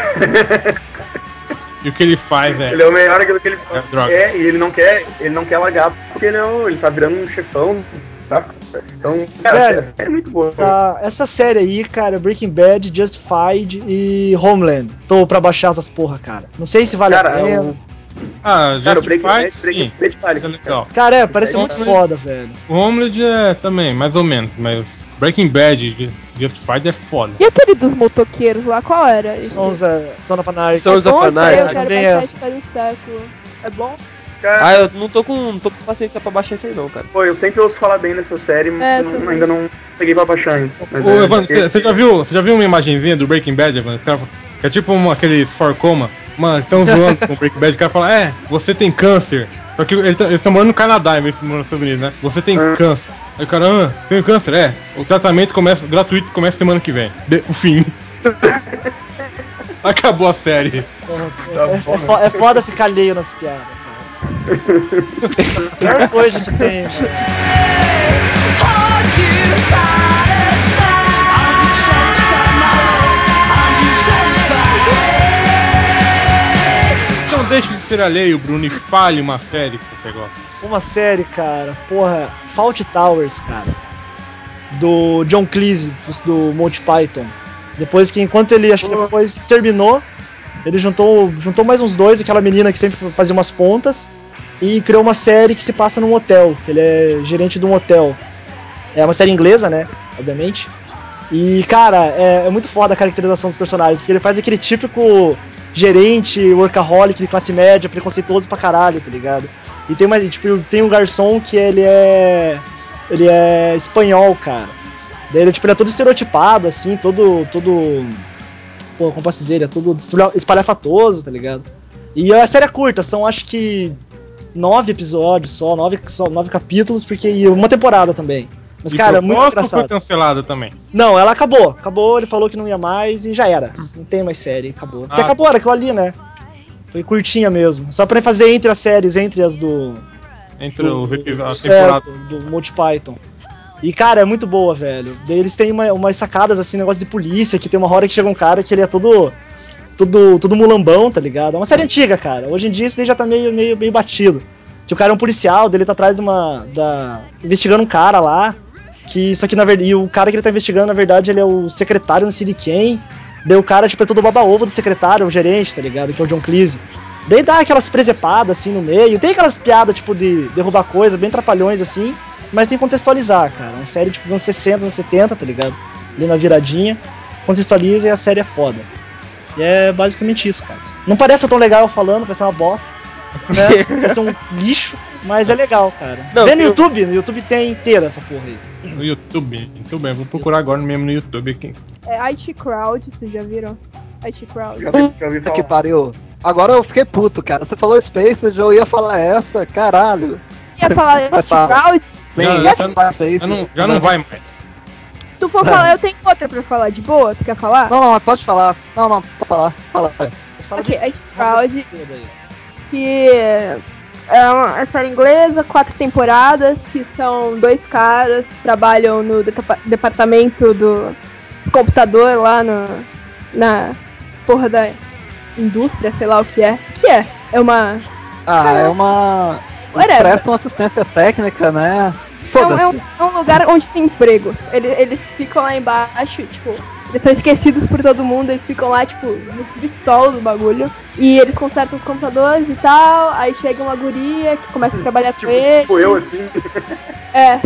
E o que ele faz, é? Ele é o melhor naquilo que ele faz. É, é, e ele não quer, ele não quer largar porque ele, é o, ele tá virando um chefão. Então, cara, Velho, essa série é muito boa. Tá, essa série aí, cara, Breaking Bad, Justified e Homeland. Tô pra baixar essas porra, cara. Não sei se vale cara, a pena. O... Ah, cara, o Breaking Bad, sim. Breaking Bad, é legal. Cara, é, parece Breaking muito Bad. foda, velho. O Homeland é também, mais ou menos, mas Breaking Bad e Justified é foda. E aquele dos motoqueiros lá, qual era? Sons, uh, Son of Anarchy. Sons é of bom, Anarchy. Eu quero Também baixar é. isso faz um século. É bom? Ah, eu não tô com, não tô com paciência pra baixar isso aí não, cara. Pô, eu sempre ouço falar bem dessa série, mas É, não, ainda não peguei pra baixar ainda. Mas Ô, é, Evandro, que... você já viu, você já viu uma imagenzinha do Breaking Bad, Evandro? Que é tipo uma, aqueles Farcoma. Mano, estão zoando com o Breaking Bad. O cara fala, é, você tem câncer. Só que eles estão morando no Canadá em vez de morando nos Estados Unidos, né? Você tem ah. câncer. Aí o cara, ah, tem câncer? É. O tratamento começa, gratuito começa semana que vem. De, o fim. Acabou a série. É, é, é, foda, é foda ficar alheio nas piadas, cara. Pior coisa que tem, velho. Não deixe de ser alheio, Bruno, e fale uma série que você gosta. Uma série, cara, porra, Fawlty Towers, cara. Do John Cleese, do, do Monty Python. Depois que, enquanto ele, acho que depois que terminou, ele juntou, juntou mais uns dois, aquela menina que sempre fazia umas pontas, e criou uma série que se passa num hotel, que ele é gerente de um hotel. É uma série inglesa, né, obviamente. E, cara, é, é muito foda a caracterização dos personagens, porque ele faz aquele típico gerente, workaholic de classe média, preconceituoso pra caralho, tá ligado? E tem uma, tipo, tem um garçom que ele é... ele é espanhol, cara. Daí ele, tipo, ele é todo estereotipado, assim, todo... todo pô, como posso dizer, ele é todo espalhafatoso, tá ligado? E a série é curta, são acho que nove episódios só, nove, só, nove capítulos, porque e uma temporada também. Mas, De cara, muito propósito ou foi engraçado. cancelada também? Não, ela acabou. Acabou, ele falou que não ia mais e já era. Não tem mais série, acabou. Porque Ah. acabou, era aquilo ali, né? Foi curtinha mesmo. Só pra fazer entre as séries, entre as do... Entre do, os episódios, a é, temporada. do, do Monty Python. E, cara, é muito boa, velho. Daí eles têm uma, umas sacadas, assim, negócio de polícia, que tem uma hora que chega um cara que ele é todo... Todo, todo mulambão, tá ligado? É uma série antiga, cara. Hoje em dia isso daí já tá meio, meio, meio batido. Que o cara é um policial, dele tá atrás de uma... Da, investigando um cara lá. Que isso aqui, na verdade... E o cara que ele tá investigando, na verdade, ele é o secretário, não sei de quem. Daí o cara, tipo, é todo baba-ovo do secretário, o gerente, tá ligado? Que é o John Cleese. Daí dá aquelas presepadas, assim, no meio. Tem aquelas piadas, tipo, de derrubar coisa, bem trapalhões, assim. Mas tem que contextualizar, cara. Uma série, tipo, dos anos sessenta, anos setenta, tá ligado? Ali na viradinha. Contextualiza e a série é foda. E é basicamente isso, cara. Não parece tão legal eu falando, parece uma bosta. Né? Parece um lixo, mas é legal, cara. Não, Vê no eu- YouTube, no YouTube tem inteira essa porra aí. No YouTube. Muito bem, vou procurar agora mesmo no YouTube aqui. É I T Crowd, vocês já viram? I T Crowd. Já, ouvi- já ouvi Puta que falar. pariu. Agora eu fiquei puto, cara. Você falou Spaces, eu ia falar essa, caralho. Ia falar I Mas T fala. Crowd? Sim, Já- ia já- falar Spaces. Já não, já não vai mais. Tu for falar, eu tenho outra pra falar de boa, tu quer falar? Não, não, mas pode falar. Não, não, pode falar. Fala. Fala Ok, de- I T Crowd, Rasga essa daí. que é uma é série inglesa, quatro temporadas, que são dois caras que trabalham no depa- departamento do computador lá no, na porra da indústria, sei lá o que é. O que é? É uma... Ah, é uma. Eles Whatever. prestam assistência técnica, né? É um, é, um, Foda-se. é um lugar onde tem empregos. Eles, eles ficam lá embaixo, tipo, eles são esquecidos por todo mundo, eles ficam lá, tipo, no subsolo do bagulho. E eles consertam os computadores e tal, aí chega uma guria que começa a trabalhar Tipo, com eles. tipo eu, assim. É.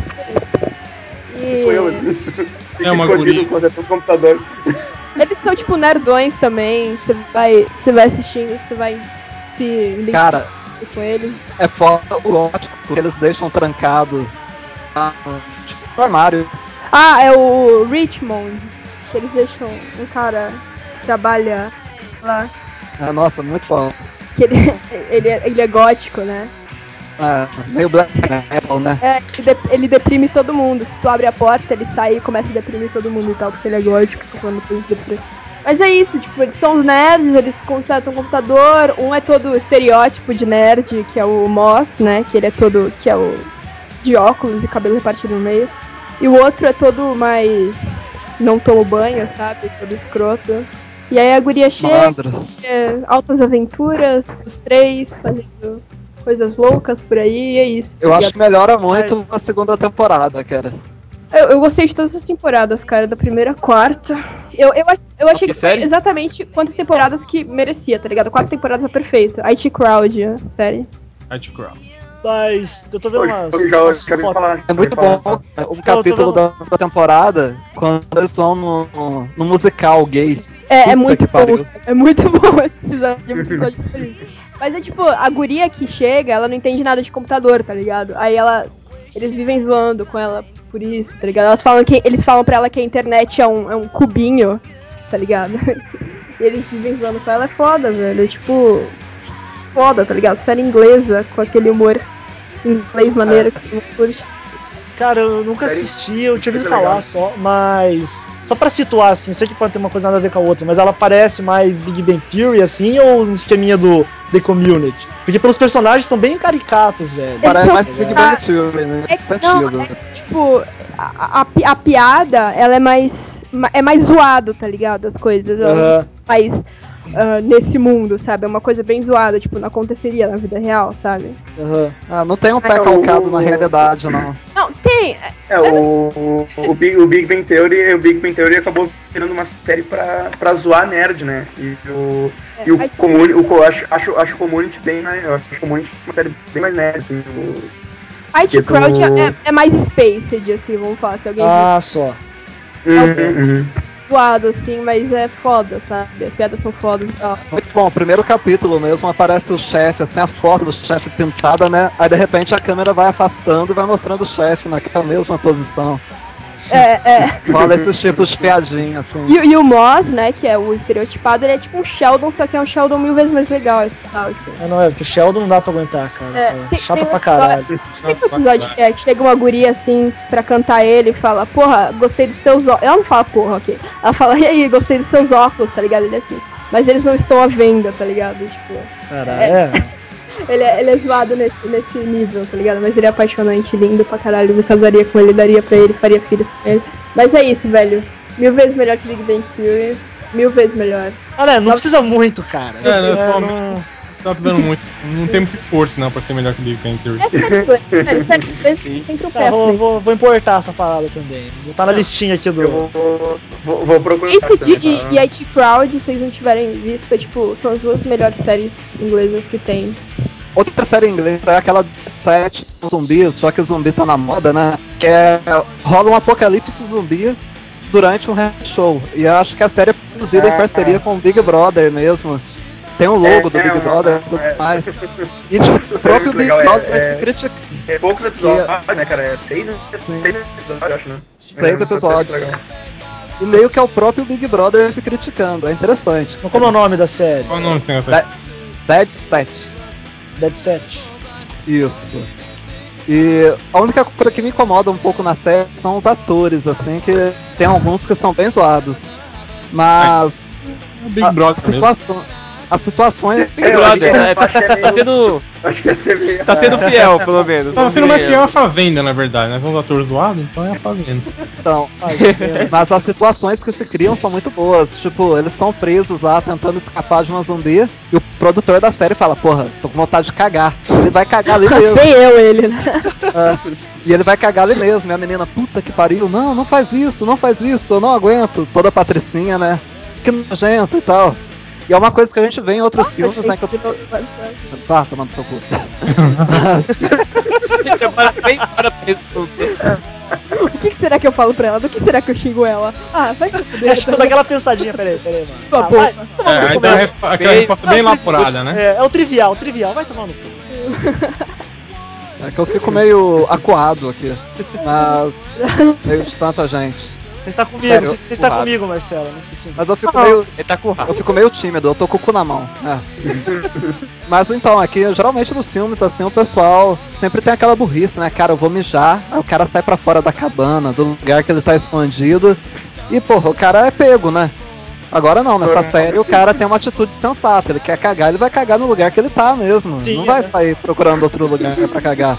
E Tipo eu, assim. Fica uma escondido guria. consertando o computador. eles são, tipo, nerdões também. Você vai, você vai assistindo, você vai se identificar Cara, com eles. é foda o gótico, porque eles deixam trancado ah, tipo, no armário. Ah, é o Richmond. Que eles deixam um cara que trabalha lá. Ah, nossa, muito foda. Que ele, ele, é, ele é gótico, né? Ah, meio black metal, né? É, ele, de- ele deprime todo mundo. Se tu abre a porta, ele sai e começa a deprimir todo mundo e tal, porque ele é gótico, quando depois deprime. Mas é isso, tipo, eles são os nerds, eles consertam o computador, um é todo estereótipo de nerd, que é o Moss, né? Que ele é todo. Que é o. De óculos e cabelo repartido no meio. E o outro é todo mais. Não toma banho, sabe? Todo escroto. E aí a guria chega. Malandro. É, altas aventuras, os três fazendo coisas loucas por aí, e é isso. Eu E acho que melhora muito na segunda temporada, cara. Eu, eu gostei de todas as temporadas, cara, da primeira à quarta. Eu, eu, ach- eu achei Que que foi série? exatamente quantas temporadas que merecia, tá ligado? Quatro temporadas é perfeito. I T Crowd, a série. Night Crown. Mas eu tô vendo umas. Eu já, umas já ouvi fotos. falar. É muito já ouvi bom falar. um capítulo da, da temporada quando eles vão no, no, no musical gay. É, é Puta muito que bom. pariu. É muito bom esse episódio. É muito episódio feliz. Mas é tipo, a guria que chega, ela não entende nada de computador, tá ligado? Aí ela. Eles vivem zoando com ela por isso, tá ligado? Elas falam que, eles falam pra ela que a internet é um, é um cubinho, tá ligado? E eles vivem zoando com ela, é foda, velho. É tipo. Foda, tá ligado? Série inglesa, com aquele humor inglês maneiro que você não curte. Cara, eu nunca Série- assisti, eu tinha ouvido Isso é falar legal. só, mas. Só pra situar, assim, sei que pode ter uma coisa nada a ver com a outra, mas ela parece mais Big Bang Theory, assim, ou um esqueminha do The Community? Porque pelos personagens estão bem caricatos, velho. Parece são- mais Big Bang Theory nesse É que não, sentido. é, tipo, a, a, pi- a piada, ela é mais. ma- É mais zoado, tá ligado? As coisas. Ela Aham. mais ah, nesse mundo, sabe? É uma coisa bem zoada, tipo, não aconteceria na vida real, sabe? Aham. Ah, não tem um pé Ah, calcado o- na realidade, não. Não, tem. É, o, o, o, Big, o Big Bang Theory, o Big Bang Theory acabou virando uma série pra, pra zoar nerd, né? E o, É, e o aí- Community, o, co- acho, acho, acho o Community bem mais, eu acho o Community uma série bem mais nerd, assim. O, I T que tu- Crowd é, é mais spaced, assim, vamos falar. Se alguém Ah, só. Uhum, uhum. zoado, assim, mas é foda, sabe? As piadas são fodas e tal. Muito bom, o primeiro capítulo mesmo aparece o chefe, assim, a foto do chefe pintada, né? Aí de repente a câmera vai afastando e vai mostrando o chefe naquela mesma posição. É, é. Rola esses tipos de piadinha, assim. E, e o Moss, né, que é o estereotipado, ele é tipo um Sheldon, só que é um Sheldon mil vezes mais legal e tal, assim. É, não é, porque o Sheldon não dá pra aguentar, cara. É, cara. tem- Chato tem um pra episódio- caralho. Tem um episódio que, é, que chega uma guria assim pra cantar ele e fala, porra, gostei dos seus óculos. Ela não fala porra, ok. Ela fala, e aí, gostei dos seus óculos, tá ligado? Ele é assim. Mas eles não estão à venda, tá ligado? Tipo. Caralho, é. Ele é, ele é zoado nesse, nesse nível, tá ligado? Mas ele é apaixonante, lindo pra caralho. Eu me casaria com ele, daria pra ele, faria filhos com ele. Mas é isso, velho. Mil vezes melhor que Big Bang Theory. Mil vezes melhor. Olha, não precisa muito, cara. É, né, É, atualmente não- tá dando muito. Não tem muito esforço, não, pra ser melhor que Big Bang Theory. É sério, inglês, sério, sério, inglês sempre um pé Tá, à vou, frente. vou, vou importar essa parada também. Vou botar na listinha aqui do. Eu vou, vou, vou procurar. Esse também, de, tá? e, e I T Crowd, se vocês não tiverem visto, é, tipo, são as duas melhores séries inglesas que tem. Outra série inglesa é aquela sete zumbis, só que o zumbi tá na moda, né? Que é. Rola um apocalipse zumbi durante um reality show. E eu acho que a série é produzida em Ah. parceria com o Big Brother mesmo. Tem o logo É, do é Big uma- Brother e tudo é. mais. E tipo, o Isso é próprio muito Big legal, é- Brother é- se critica. É poucos episódios, né, cara? É seis, seis episódios, eu acho, né? Seis É, essa episódios. série é legal. E meio que é o próprio Big Brother se criticando. É interessante. Não, como é o nome da série? Qual o nome tem essa? Dead, Dead Set. Dead Set. Isso. E a única coisa que me incomoda um pouco na série são os atores, assim, que tem alguns que são bem zoados. Mas O Big a- Brother as, mesmo. situações, as situações. Big É, eu Brother, acho que- né? Tá, acho que é tá meio- sendo, Acho que ia ser meio. tá sendo fiel, pelo menos. Tá vamos sendo mais ver. fiel a Fazenda, na verdade, né? São os atores zoados, então é a Fazenda. Então, Fazenda. mas as situações que se criam são muito boas. Tipo, eles estão presos lá tentando escapar de uma zumbi. E o produtor da série fala: porra, tô com vontade de cagar. Ele vai cagar ali mesmo. Sei eu, ele, né? É, e ele vai cagar ali mesmo. E a menina, puta que pariu, não, não faz isso, não faz isso, eu não aguento. Toda patricinha, né? Que nojento e tal. E é uma coisa que a gente vê em outros filmes, né? Que eu... Tá, tomando seu cu. Parabéns para pra responder. O que, que será que eu falo pra ela? Do que será que eu xingo ela? Ah, vai se fuder. Deixa eu dar aquela pensadinha, peraí, peraí, mano. Tua Ah, boca. vai, toma É, no aí cu dá mesmo. resp- aquela resposta bem lapurada, né? É, é o trivial, o trivial, vai tomar no cu. É que eu fico meio acuado aqui. Mas. Meio de tanta gente. Você está comigo, Sério, você, você está porrada. comigo, Marcelo, não sei se... Mas eu fico meio. Ele tá com Eu raiva. fico meio tímido, eu tô com o cu na mão. É. Mas então, aqui, geralmente nos filmes, assim, o pessoal sempre tem aquela burrice, né? Cara, eu vou mijar, aí o cara sai pra fora da cabana, do lugar que ele tá escondido. E, porra, o cara é pego, né? Agora não, nessa série o cara tem uma atitude sensata. Ele quer cagar, ele vai cagar no lugar que ele tá mesmo. Sim, não vai né? sair procurando outro lugar pra cagar.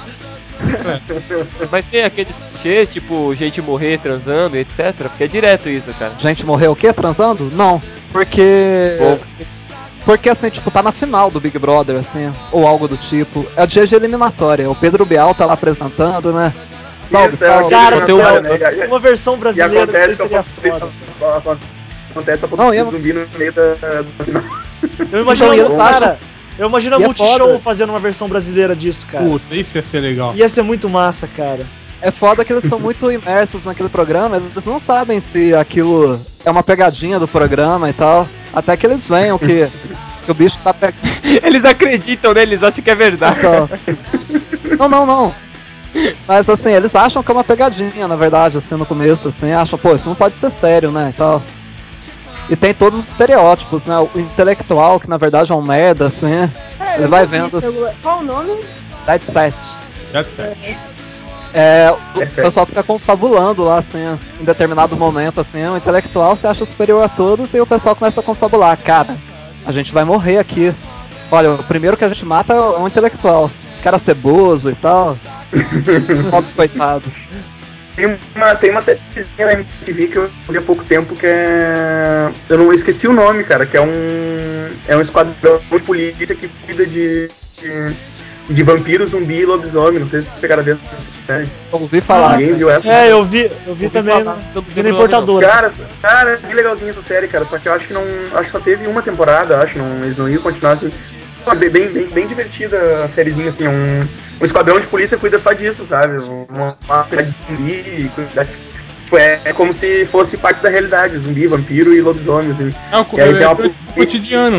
Mas tem aqueles clichês, tipo, gente morrer transando, etcétera. Porque é direto isso, cara. Gente morreu o quê? Transando? Não. Porque. Bom. Porque assim, tipo, tá na final do Big Brother, assim, ou algo do tipo. É o dia de eliminatória. O Pedro Bial tá lá apresentando, né? Salve, Isso, é salve. o Cara do Tem um- céu, né? E- uma versão E brasileira disso aí acontece seria a foda. Acontece a Não, ponta e é- de zumbi no meio da. do final. Eu imagino, Então, e eles cara, eu imagino a E é Multishow foda. fazendo uma versão brasileira disso, cara. Puta, isso ia ser legal. Ia ser muito massa, cara. É foda que eles estão muito imersos naquele programa, eles não sabem se aquilo é uma pegadinha do programa e tal. Até que eles venham que, que o bicho tá pegando. Eles acreditam, né? Eles acham que é verdade. Não, não, não. Mas assim, eles acham que é uma pegadinha, na verdade, assim, no começo, assim, acham, pô, isso não pode ser sério, né, e tal. E tem todos os estereótipos, né, o intelectual, que na verdade é um merda, assim, Cara, ele eu vai não vi vendo isso. Qual o nome? Dead Set. Já certo. É, o Dead Set. pessoal fica confabulando lá, assim, em determinado momento, assim, o intelectual se acha superior a todos e o pessoal começa a confabular, cara, a gente vai morrer aqui. Olha, o primeiro que a gente mata é um intelectual, cara ceboso e tal. Pobre coitado. Tem uma, tem uma série na M T V que eu vi há pouco tempo que é. Eu não esqueci o nome, cara, que é um. É um esquadrão de polícia que cuida de. de, de vampiro, zumbi e lobisomem. Não sei se você cara vendo essa série. Ouvi falar. Ninguém viu essa? É, eu vi, eu vi Ouvi também falar no, sobre vi na o importadora. Cara, cara, que legalzinha essa série, cara. Só que eu acho que não. Acho que só teve uma temporada, acho. Não, eles não iam continuar assim. Pô, Bem, bem, bem, bem divertida a sériezinha, assim. Um, um esquadrão de polícia cuida só disso, sabe? Uma, uma de zumbi. Cuida, tipo, é, é como se fosse parte da realidade: zumbi, vampiro e lobisomem, assim. É o, co- E aí é tem uma o cotidiano, né?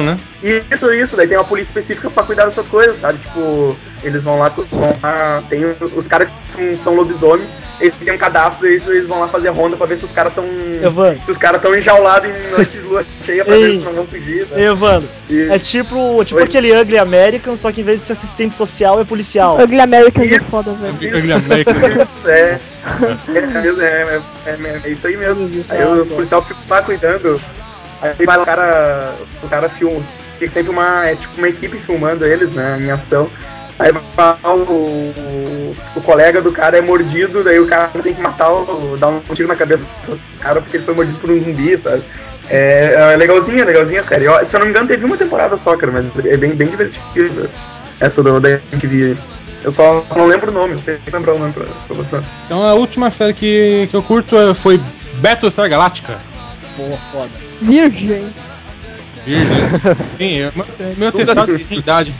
Isso, isso, daí tem uma polícia específica pra cuidar dessas coisas, sabe? Tipo, eles vão lá, vão lá tem os, os caras que são, são lobisomem, eles têm um cadastro, eles, eles vão lá fazer ronda pra ver se os caras tão. Evandro. Se os caras tão enjaulados em noite de lua cheia pra Ei. ver se não vão fugir. Né? Evandro, E- é tipo, tipo Oi. aquele Ugly American, só que em vez de ser assistente social é policial. Ugly American é Isso. foda, velho. Ugly American. Isso, é. É, mesmo, é, é, é, é isso aí mesmo. Isso, Aí ah, os só. policiais ficam lá cuidando. Aí vai lá, o cara. O cara filma. Tem sempre uma. É tipo uma equipe filmando eles, né? Em ação. Aí vai lá, o, o, o colega do cara é mordido, daí o cara tem que matar o. dar um tiro na cabeça do cara porque ele foi mordido por um zumbi, sabe? É, é legalzinho, é legalzinho a série. Eu, se eu não me engano, teve uma temporada só, cara, mas é bem, bem divertido essa do, da M T V. Eu só, só não lembro o nome, tem que lembrar o nome pra, pra você. Então a última série que, que eu curto é- foi Battlestar Galactica. Boa, foda. Virgem. Virgem. Sim, é meu- é meu testado de idade.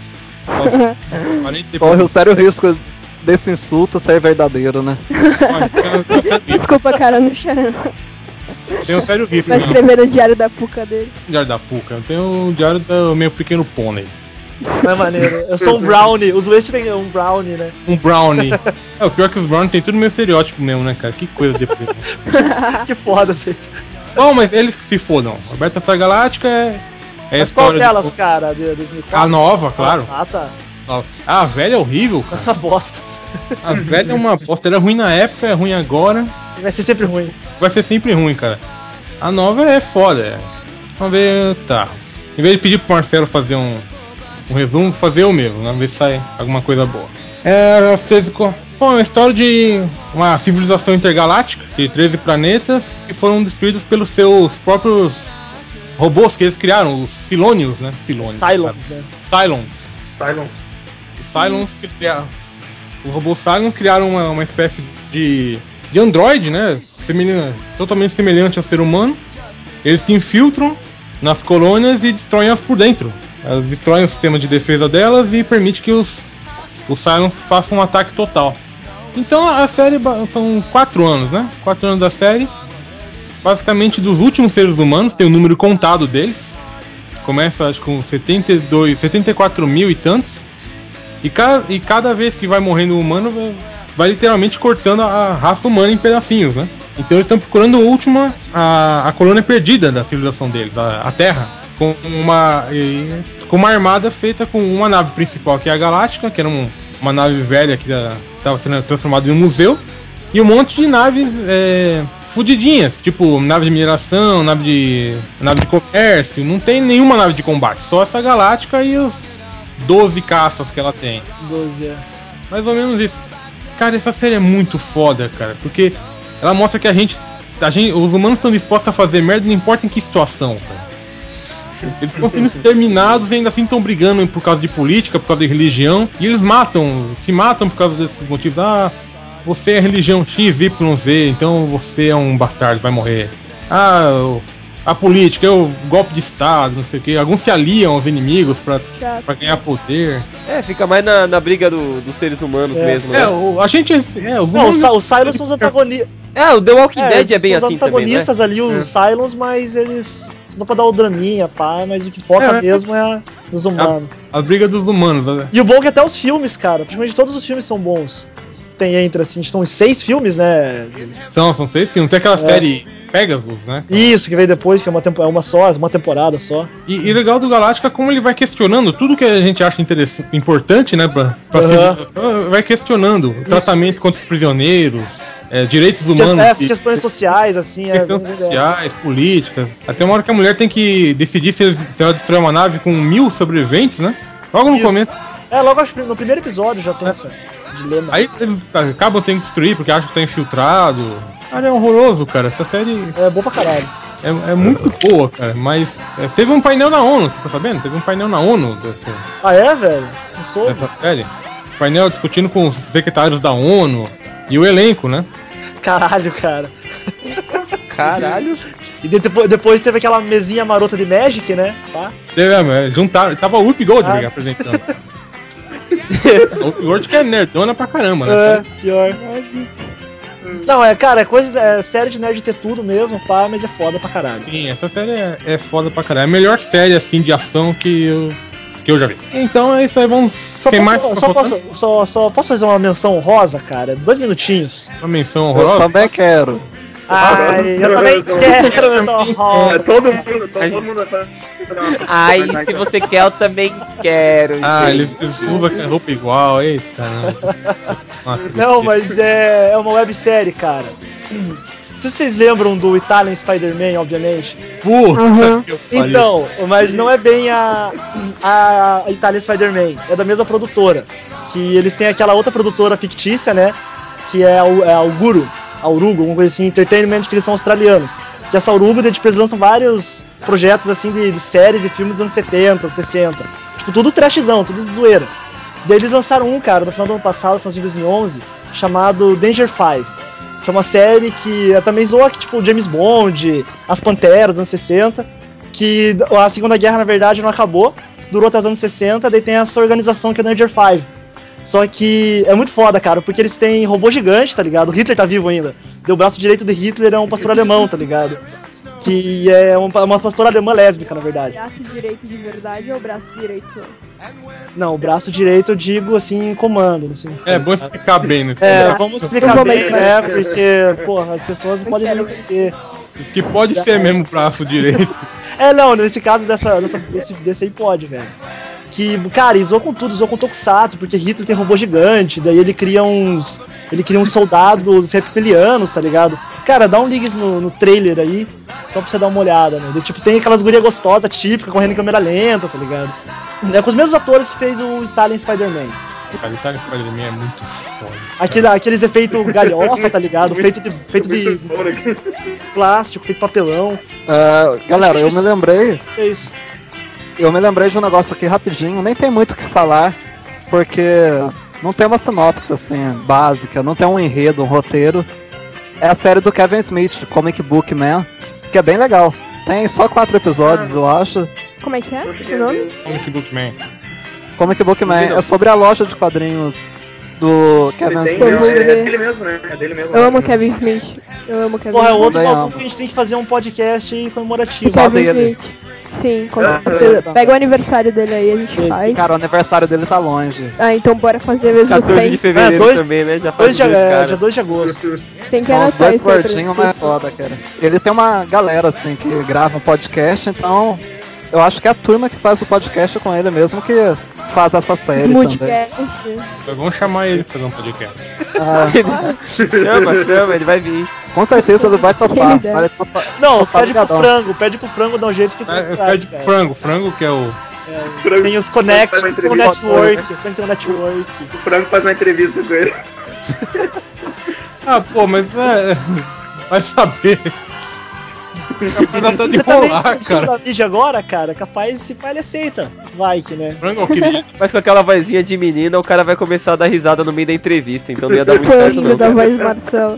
quarenta e Corre o poucos. sério risco desse insulto ser verdadeiro, né? Olha, tem um sério vivo. Desculpa, cara, não chama. Tem um sério vivo. Vai Não. escrever no diário da Puca dele. Diário da Puca. Eu tenho o diário do meu pequeno pônei. Não é maneiro. Eu sou um brownie. Os West tem um brownie, né? Um brownie. É, o pior é que os brownie tem tudo meu estereótipo mesmo, né, cara? Que coisa deprimente. Que foda, vocês. Bom, mas eles que se fodam. A Battlestar Galáctica é. É a Mas qual história delas, do- cara? De dois mil e quatro? A nova, claro. Ah, tá. Ah, a velha é horrível, cara. Uma bosta. A velha é uma bosta. Era ruim na época, é ruim agora. Vai ser sempre ruim. Vai ser sempre ruim, cara. A nova é foda. É. Vamos ver. Tá. Em vez de pedir pro Marcelo fazer um, um resumo, vou fazer eu mesmo. Vamos ver se sai alguma coisa boa. É, as treze co- Bom, é uma história de uma civilização intergaláctica de treze planetas que foram destruídos pelos seus próprios robôs que eles criaram, os Silonius, né? Silonius, Cylons, né? Cylons. Silence. Os Cylons que criaram. Os robôs Cylons criaram uma, uma espécie de, de androide, né? Semelhante, totalmente semelhante ao ser humano. Eles se infiltram nas colônias e destroem-as por dentro. Elas destroem o sistema de defesa delas e permite que os, os Cylons façam um ataque total. Então a série ba- são quatro anos, né? Quatro anos da série. Basicamente dos últimos seres humanos, tem o número contado deles. Começa acho com setenta e dois, setenta e quatro mil e tantos. E cada, e cada vez que vai morrendo um humano, vai, vai literalmente cortando a raça humana em pedacinhos, né? Então eles estão procurando a última, a, a colônia perdida da civilização deles, a, a Terra. Com uma, e, com uma armada feita com uma nave principal, que é a Galáctica, que era um, uma nave velha que estava sendo transformada em um museu. E um monte de naves é, fudidinhas, tipo nave de mineração, nave de, nave de comércio. Não tem nenhuma nave de combate, só essa Galáctica e os doze caças que ela tem. doze, é. Mais ou menos isso. Cara, essa série é muito foda, cara, porque ela mostra que a gente, a gente os humanos estão dispostos a fazer merda, não importa em que situação, cara. Eles estão sendo exterminados e ainda assim estão brigando por causa de política, por causa de religião. E eles matam, se matam por causa desses motivos. Ah, você é religião X Y Z, então você é um bastardo, vai morrer. Ah, o- a política, é o golpe de estado, não sei o que. Alguns se aliam aos inimigos pra, Chato. pra ganhar poder. É, fica mais na, na briga do- dos seres humanos É. mesmo, né? É, o, a gente. É, os Não, os, humanos- Cy- os Cylons são os antagonistas. É, o The Walking Dead é bem são os assim também, né? antagonistas ali, os Cylons, mas eles. Só pra dar o draminha, pá, mas o que foca É, mesmo é a, os humanos. A briga dos humanos, né? E o bom é que até os filmes, cara, praticamente todos os filmes são bons. Tem entre, assim, são seis filmes, né? São, são seis filmes. Tem aquela É. série Pegasus, né? Isso, que veio depois, que é uma, tempo, é uma só, uma temporada só. E, e legal do Galáctica é como ele vai questionando tudo que a gente acha interessante, importante, né? Pra, pra Aham. civilização, vai questionando o tratamento contra os prisioneiros, é, direitos As, que- humanos, essas e- questões sociais, assim, é. questões bem legal. sociais, políticas. Até uma hora que a mulher tem que decidir se, se ela destrói uma nave com mil sobreviventes, né? Logo no Isso. começo. É, logo acho que no primeiro episódio já tem essa dilema. Aí eles acabam tendo que destruir porque acham que tá infiltrado. Cara, é horroroso, cara. Essa série É bom pra caralho. é, é muito boa, cara. Mas é, teve um painel na ONU, você tá sabendo? Teve um painel na ONU dessa, Ah, é, velho? Não sou. dessa série. Painel discutindo com os secretários da ONU e o elenco, né? Caralho, cara. Caralho. E de- depois, depois teve aquela mesinha marota de Magic, né? Pá. Teve, é, juntaram, tava o Whoopi Goldberg Ah. apresentando. A Whoopi Goldberg que é nerdona pra caramba, né? É, pior. Não, é, cara, é coisa. É série de nerd ter tudo mesmo, pá, mas é foda pra caralho. Sim, essa série é, é foda pra caralho. É a melhor série assim de ação que eu, que eu já vi. Então é isso aí, vamos. Só, Tem posso, mais só, posso, só, só posso fazer uma menção honrosa, cara? Dois minutinhos. Uma menção Eu horrorosa? também quero. Ai, eu também quero menção É, honrosa. todo mundo, todo mundo vai fazer uma. Ai, se você quer, eu também quero. Ah, ele gente. usa roupa igual, eita. Não, Não, mas é, é uma websérie, cara. Se vocês lembram do Italian Spider-Man, obviamente. Puta Uhum. que eu falei. Então, mas não é bem a, a, a Italian Spider-Man, é da mesma produtora. Que eles têm aquela outra produtora fictícia, né? Que é o, é a Auguro, a Urugo, alguma coisa assim, Entertainment, que eles são australianos. Que essa Urugo, tipo, eles lançam vários projetos assim de, de séries e filmes dos anos setenta, sessenta. Tipo, tudo trashzão, tudo zoeira. Daí eles lançaram um, cara, no final do ano passado, no final de dois mil e onze, chamado Danger Five. Que é uma série que é também zoa que, tipo, James Bond, As Panteras, dos anos sessenta. Que a Segunda Guerra, na verdade, não acabou. Durou até os anos sessenta, daí tem essa organização que é Danger Five. Só que é muito foda, cara, porque eles têm robô gigante, tá ligado? O Hitler tá vivo ainda. O braço direito de Hitler é um pastor alemão, tá ligado? Que é uma, uma pastora alemã lésbica, na verdade. Braço direito de verdade ou braço direito? Não, o braço direito eu digo assim em comando, não sei. É bom explicar bem, né? É, vamos explicar Vamos bem, aí, né? vai. Porque, porra, as pessoas não podem não entender. Que pode ser mesmo braço direito. É, não, nesse caso dessa, dessa, desse, desse aí pode, velho. Que, cara, ele zoou com tudo, zoou com Tokusatsu, porque Hitler tem robô gigante, daí ele cria uns. Ele cria uns soldados reptilianos, tá ligado? Cara, dá um ligue no, no trailer aí, só pra você dar uma olhada, né? Ele, tipo, tem aquelas gurias gostosas, típicas, correndo em câmera lenta, tá ligado? É com os mesmos atores que fez o Italian Spider-Man. Cara, Italian Spider-Man é muito foda. Aquele, aqueles efeitos galhofa, tá ligado? Feito de, feito de plástico, feito de papelão. Ah, galera, eu Isso. me lembrei. Isso é isso. Eu me lembrei de um negócio aqui rapidinho, nem tem muito o que falar, porque não tem uma sinopse assim, básica, não tem um enredo, um roteiro. É a série do Kevin Smith, Comic Book Man, que é bem legal. Tem só quatro episódios, eu acho. Como é que é o nome? Comic Book Man. Comic Book Man é sobre a loja de quadrinhos do Kevin Ele tem, Smith. não, é, é dele mesmo, né? É dele mesmo. Eu amo Kevin Smith. Eu amo Kevin Porra, é Smith. outro Também maluco amo. que a gente tem que fazer um podcast aí comemorativo. Só Kevin dele. Smith. Sim, com Ah, certeza. tá. Pega o aniversário dele aí, a gente Sim, faz. Cara, o aniversário dele tá longe. Ah, então bora fazer mesmo quatorze de sem. fevereiro É, dois- também, né? Já faz dois de, dois é, caras. dia dois de agosto. Tem que São os anotar dois isso aí pra gordinhos, gente. mas é foda, cara. Ele tem uma galera, assim, que grava um podcast, então eu acho que é a turma que faz o podcast com ele mesmo que faz essa série também. Multicast. Vamos chamar ele pra fazer um podcast. Ah, Chama, chama, ele vai vir. com certeza ele vai topar. Quem dera. Vai topar. Não, Topar pede pro ligadão. frango, pede pro frango dar um jeito que É, faz, Pede pro cara. frango, frango que é o. É, tem os connects, Faz uma tem o entrevista. network, tem o network. O Franco faz uma entrevista com ele. Ah, pô, mas é. Vai saber. Capaz até de Ele também rolar, expulsou cara. da mídia agora, cara, capaz se pá ele aceita. Vai que, né? Frango é o querido. Mas com aquela vozinha de menina, o cara vai começar a dar risada no meio da entrevista, então não ia dar muito certo Fã não. da cara. voz do Marcelo.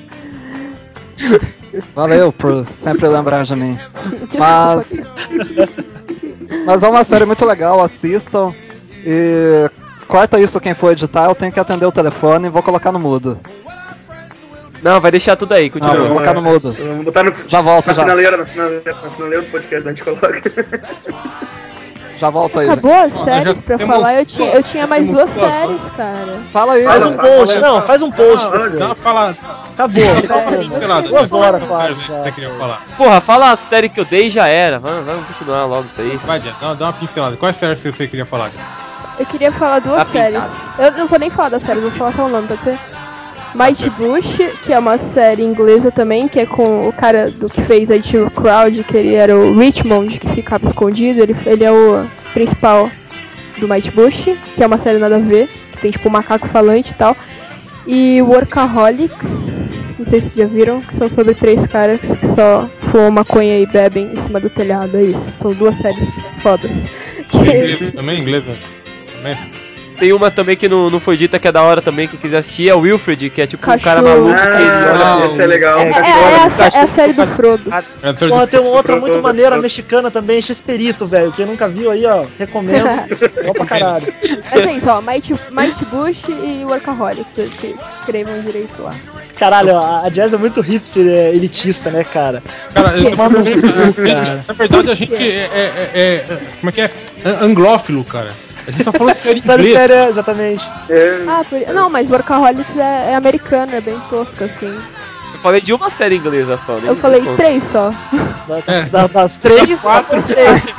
Valeu por sempre lembrar de mim. Mas. Mas é uma série muito legal, assistam. E corta isso quem for editar, eu tenho que atender o telefone e vou colocar no mudo. Não, vai deixar tudo aí, Não, continua. vou colocar no mudo. Vamos botar no, Já volto, na já. finaleira, na finaleira, na finaleira do podcast, a gente coloca. Já volto aí. Acabou as Ó, séries já pra temos falar? Eu tinha, eu tinha mais temos duas duas, séries, cara. Fala aí, Faz cara. um post, não, faz um post Dá uma depois. falada. Acabou, Só uma acabou. pincelada. Duas horas Não quase quero já. Você queria falar. Porra, fala a série que eu dei e já era. Vamos, vamos continuar logo isso aí. Vai, Diana, dá, dá uma pincelada. Quais séries que você queria falar? Diana? Eu queria falar duas Tá séries. Eu não vou nem falar das séries, vou falar só o nome, pode ser? Mighty Bush, que é uma série inglesa também, que é com o cara do que fez a Tio Crowd, que ele era o Richmond, que ficava escondido, ele, ele é o principal do Mighty Bush, que é uma série nada a ver, que tem tipo um macaco falante e tal. E Workaholics, não sei se já viram, que são sobre três caras que só fumam maconha e bebem em cima do telhado, é isso. São duas séries fodas. É inglesa também? Inglesa também? Tem uma também que não, não foi dita, que é da hora também, que quiser assistir, é o Wilfred, que é tipo um cara Cachorro. maluco que ele olha... Ah, esse é legal. É, é, Cachorro. é, a, é a cachorro, série do cachorro. Frodo. É, Porra, tem uma outra muito maneira mexicana também, X-Perito, velho. Quem nunca viu aí, ó, recomendo. Legal pra caralho. Mas é isso, ó, Mighty, Mighty Bush e Workaholic, que que escrevam direito lá. Caralho, a a Jazz é muito hipster, é elitista, né, cara? Cara, eu- Toma no cu, cara. na verdade a gente é, é- é- é- como é que é? É anglófilo, cara. A gente tá falando de série Série inglesa. séria, exatamente. É, Ah, por... não, mas Workaholic é, é americano, é bem tosco, assim. Eu falei de uma série inglesa só, né? Eu falei três só. Das, das- das três, Quatro. das três.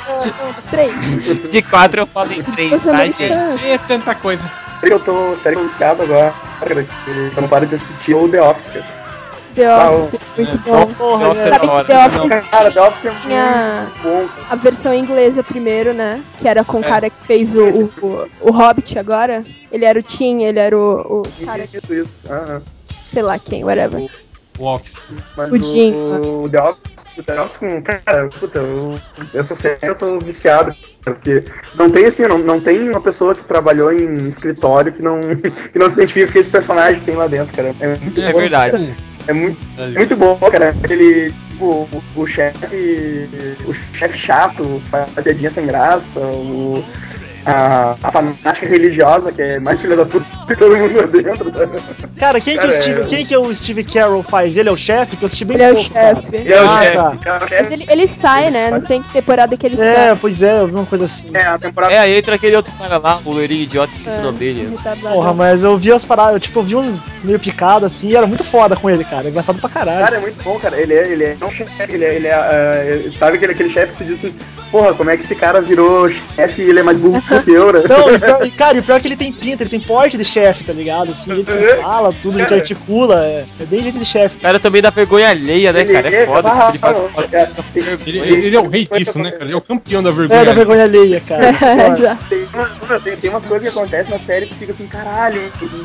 Três. De quatro eu falei três, Você tá, americano. gente? É tanta coisa. eu tô sério viciado agora, cara, que eu não paro de assistir o The Office, cara. The Ah, Office, muito bom. Porra, Nossa, né? Sabe da que The hora. Office Cara, The Office é tinha muito bom. a versão inglesa primeiro, né? Que era com o cara que fez o, o, o, o Hobbit agora. Ele era o Tim, ele era o, o cara, Isso, isso. Aham. sei lá quem, whatever. O Office. Mas O Jim. o, o The Office, o The Office com, cara, puta, eu, essa série eu tô viciado, cara, porque não tem assim, não, não tem uma pessoa que trabalhou em escritório que não, que não se identifica com esse personagem que tem lá dentro, cara. É muito É bom, verdade. É muito, é muito bom, cara. Ele, tipo, o, o chefe. O chefe chato, faz piadinha sem graça, o. A, a fanática religiosa, que é mais filha da puta que todo mundo lá dentro, sabe? Cara, quem que, Cara, o Steve, é- quem que o Steve Carell faz? Ele é o chefe? Que eu assisti bem Ele é o pouco, cara. chefe. Ele é o Ah, chefe, tá. cara, o Mas chefe. ele, ele sai, né? Não tem temporada que ele É, sai. pois é, eu vi uma coisa assim. É, a temporada. É, aí entra aquele outro cara lá, o loirinho idiota, esqueci É, o nome dele. retardado. Porra, mas eu vi as paradas, eu, tipo, eu vi uns meio picado assim, e era muito foda com ele, cara. Engraçado pra caralho. Cara, é muito bom, cara. Ele é, ele é um chefe, ele é, ele é, ah, sabe aquele, aquele chefe que tu diz assim, porra, como é que esse cara virou chefe e ele é mais burro que eu, né? Não, e, pior, e, cara, e pior é que ele tem pinta, ele tem porte de chefe, tá ligado? Assim, o jeito que ele fala, tudo, o jeito que ele articula, é, é bem jeito de chefe. O cara também dá vergonha alheia, né, Ele cara? É é foda, tipo, ele faz. barra- faz com Ele- Ele, vergonha. ele é o rei disso, né, cara? Ele é o campeão da vergonha. É, da vergonha alheia, cara. Porra. Já. Tem, uma- tem, tem umas coisas que acontecem na série que fica assim, caralho,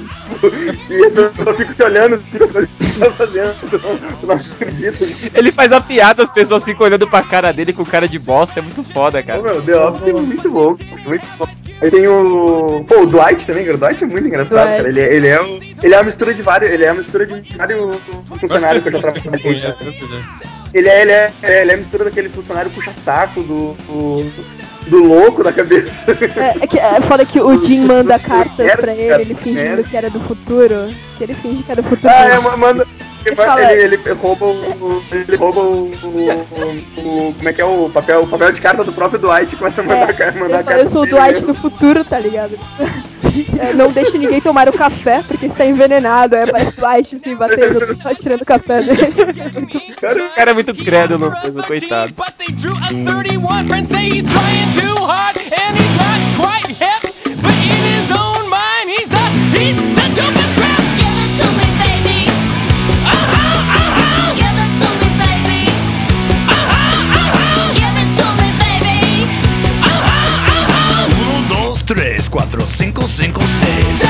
e as pessoas ficam se olhando, assim, as coisas que você tá fazendo, tu não, tu não acredita. Ele faz a piada, as pessoas ficam olhando pra cara dele com cara de bosta, é muito foda, Ô, cara. meu, The Office é muito bom, muito bom. Aí tem o. Pô, o Dwight também, cara. O Dwight é muito engraçado, Dwight. cara. Ele, é- ele, é, um- ele é a mistura de vários. Ele é a mistura de vários funcionários que eu já trabalhei. Conhece, né? é verdade. Ele é, ele, é, ele é a mistura daquele funcionário puxa-saco, do, do. do louco da cabeça. É, é, que, é foda que o Jim manda Do- do cartas nerd, pra ele, cara, ele fingindo nerd. que era do futuro. Que ele finge que era do futuro. Ah, é, ma- manda. Ele, fala- ele, ele rouba o. Ele rouba o, o, o- Como é que é o papel? O papel de carta do próprio Dwight e começa a mandar, É, ca- mandar ele fala, carta. eu sou o pra ele Dwight mesmo. do futuro, tá ligado? É, não deixe ninguém tomar o café, porque está envenenado. Aí aparece o Dwight assim, batendo, só tirando o café dele. O cara é muito crédulo mesmo, coitado. But they drew a thirty-one. Friends say he's trying too hard and he's not quite hip. But in his own mind, he's the he's the dopest trap. Give it to me, baby. Uh huh, uh huh, Give it to me, baby. uh huh, uh huh, Give it to me, baby. uh huh, uh huh. Uno, dos, tres, cuatro, cinco, cinco, seis.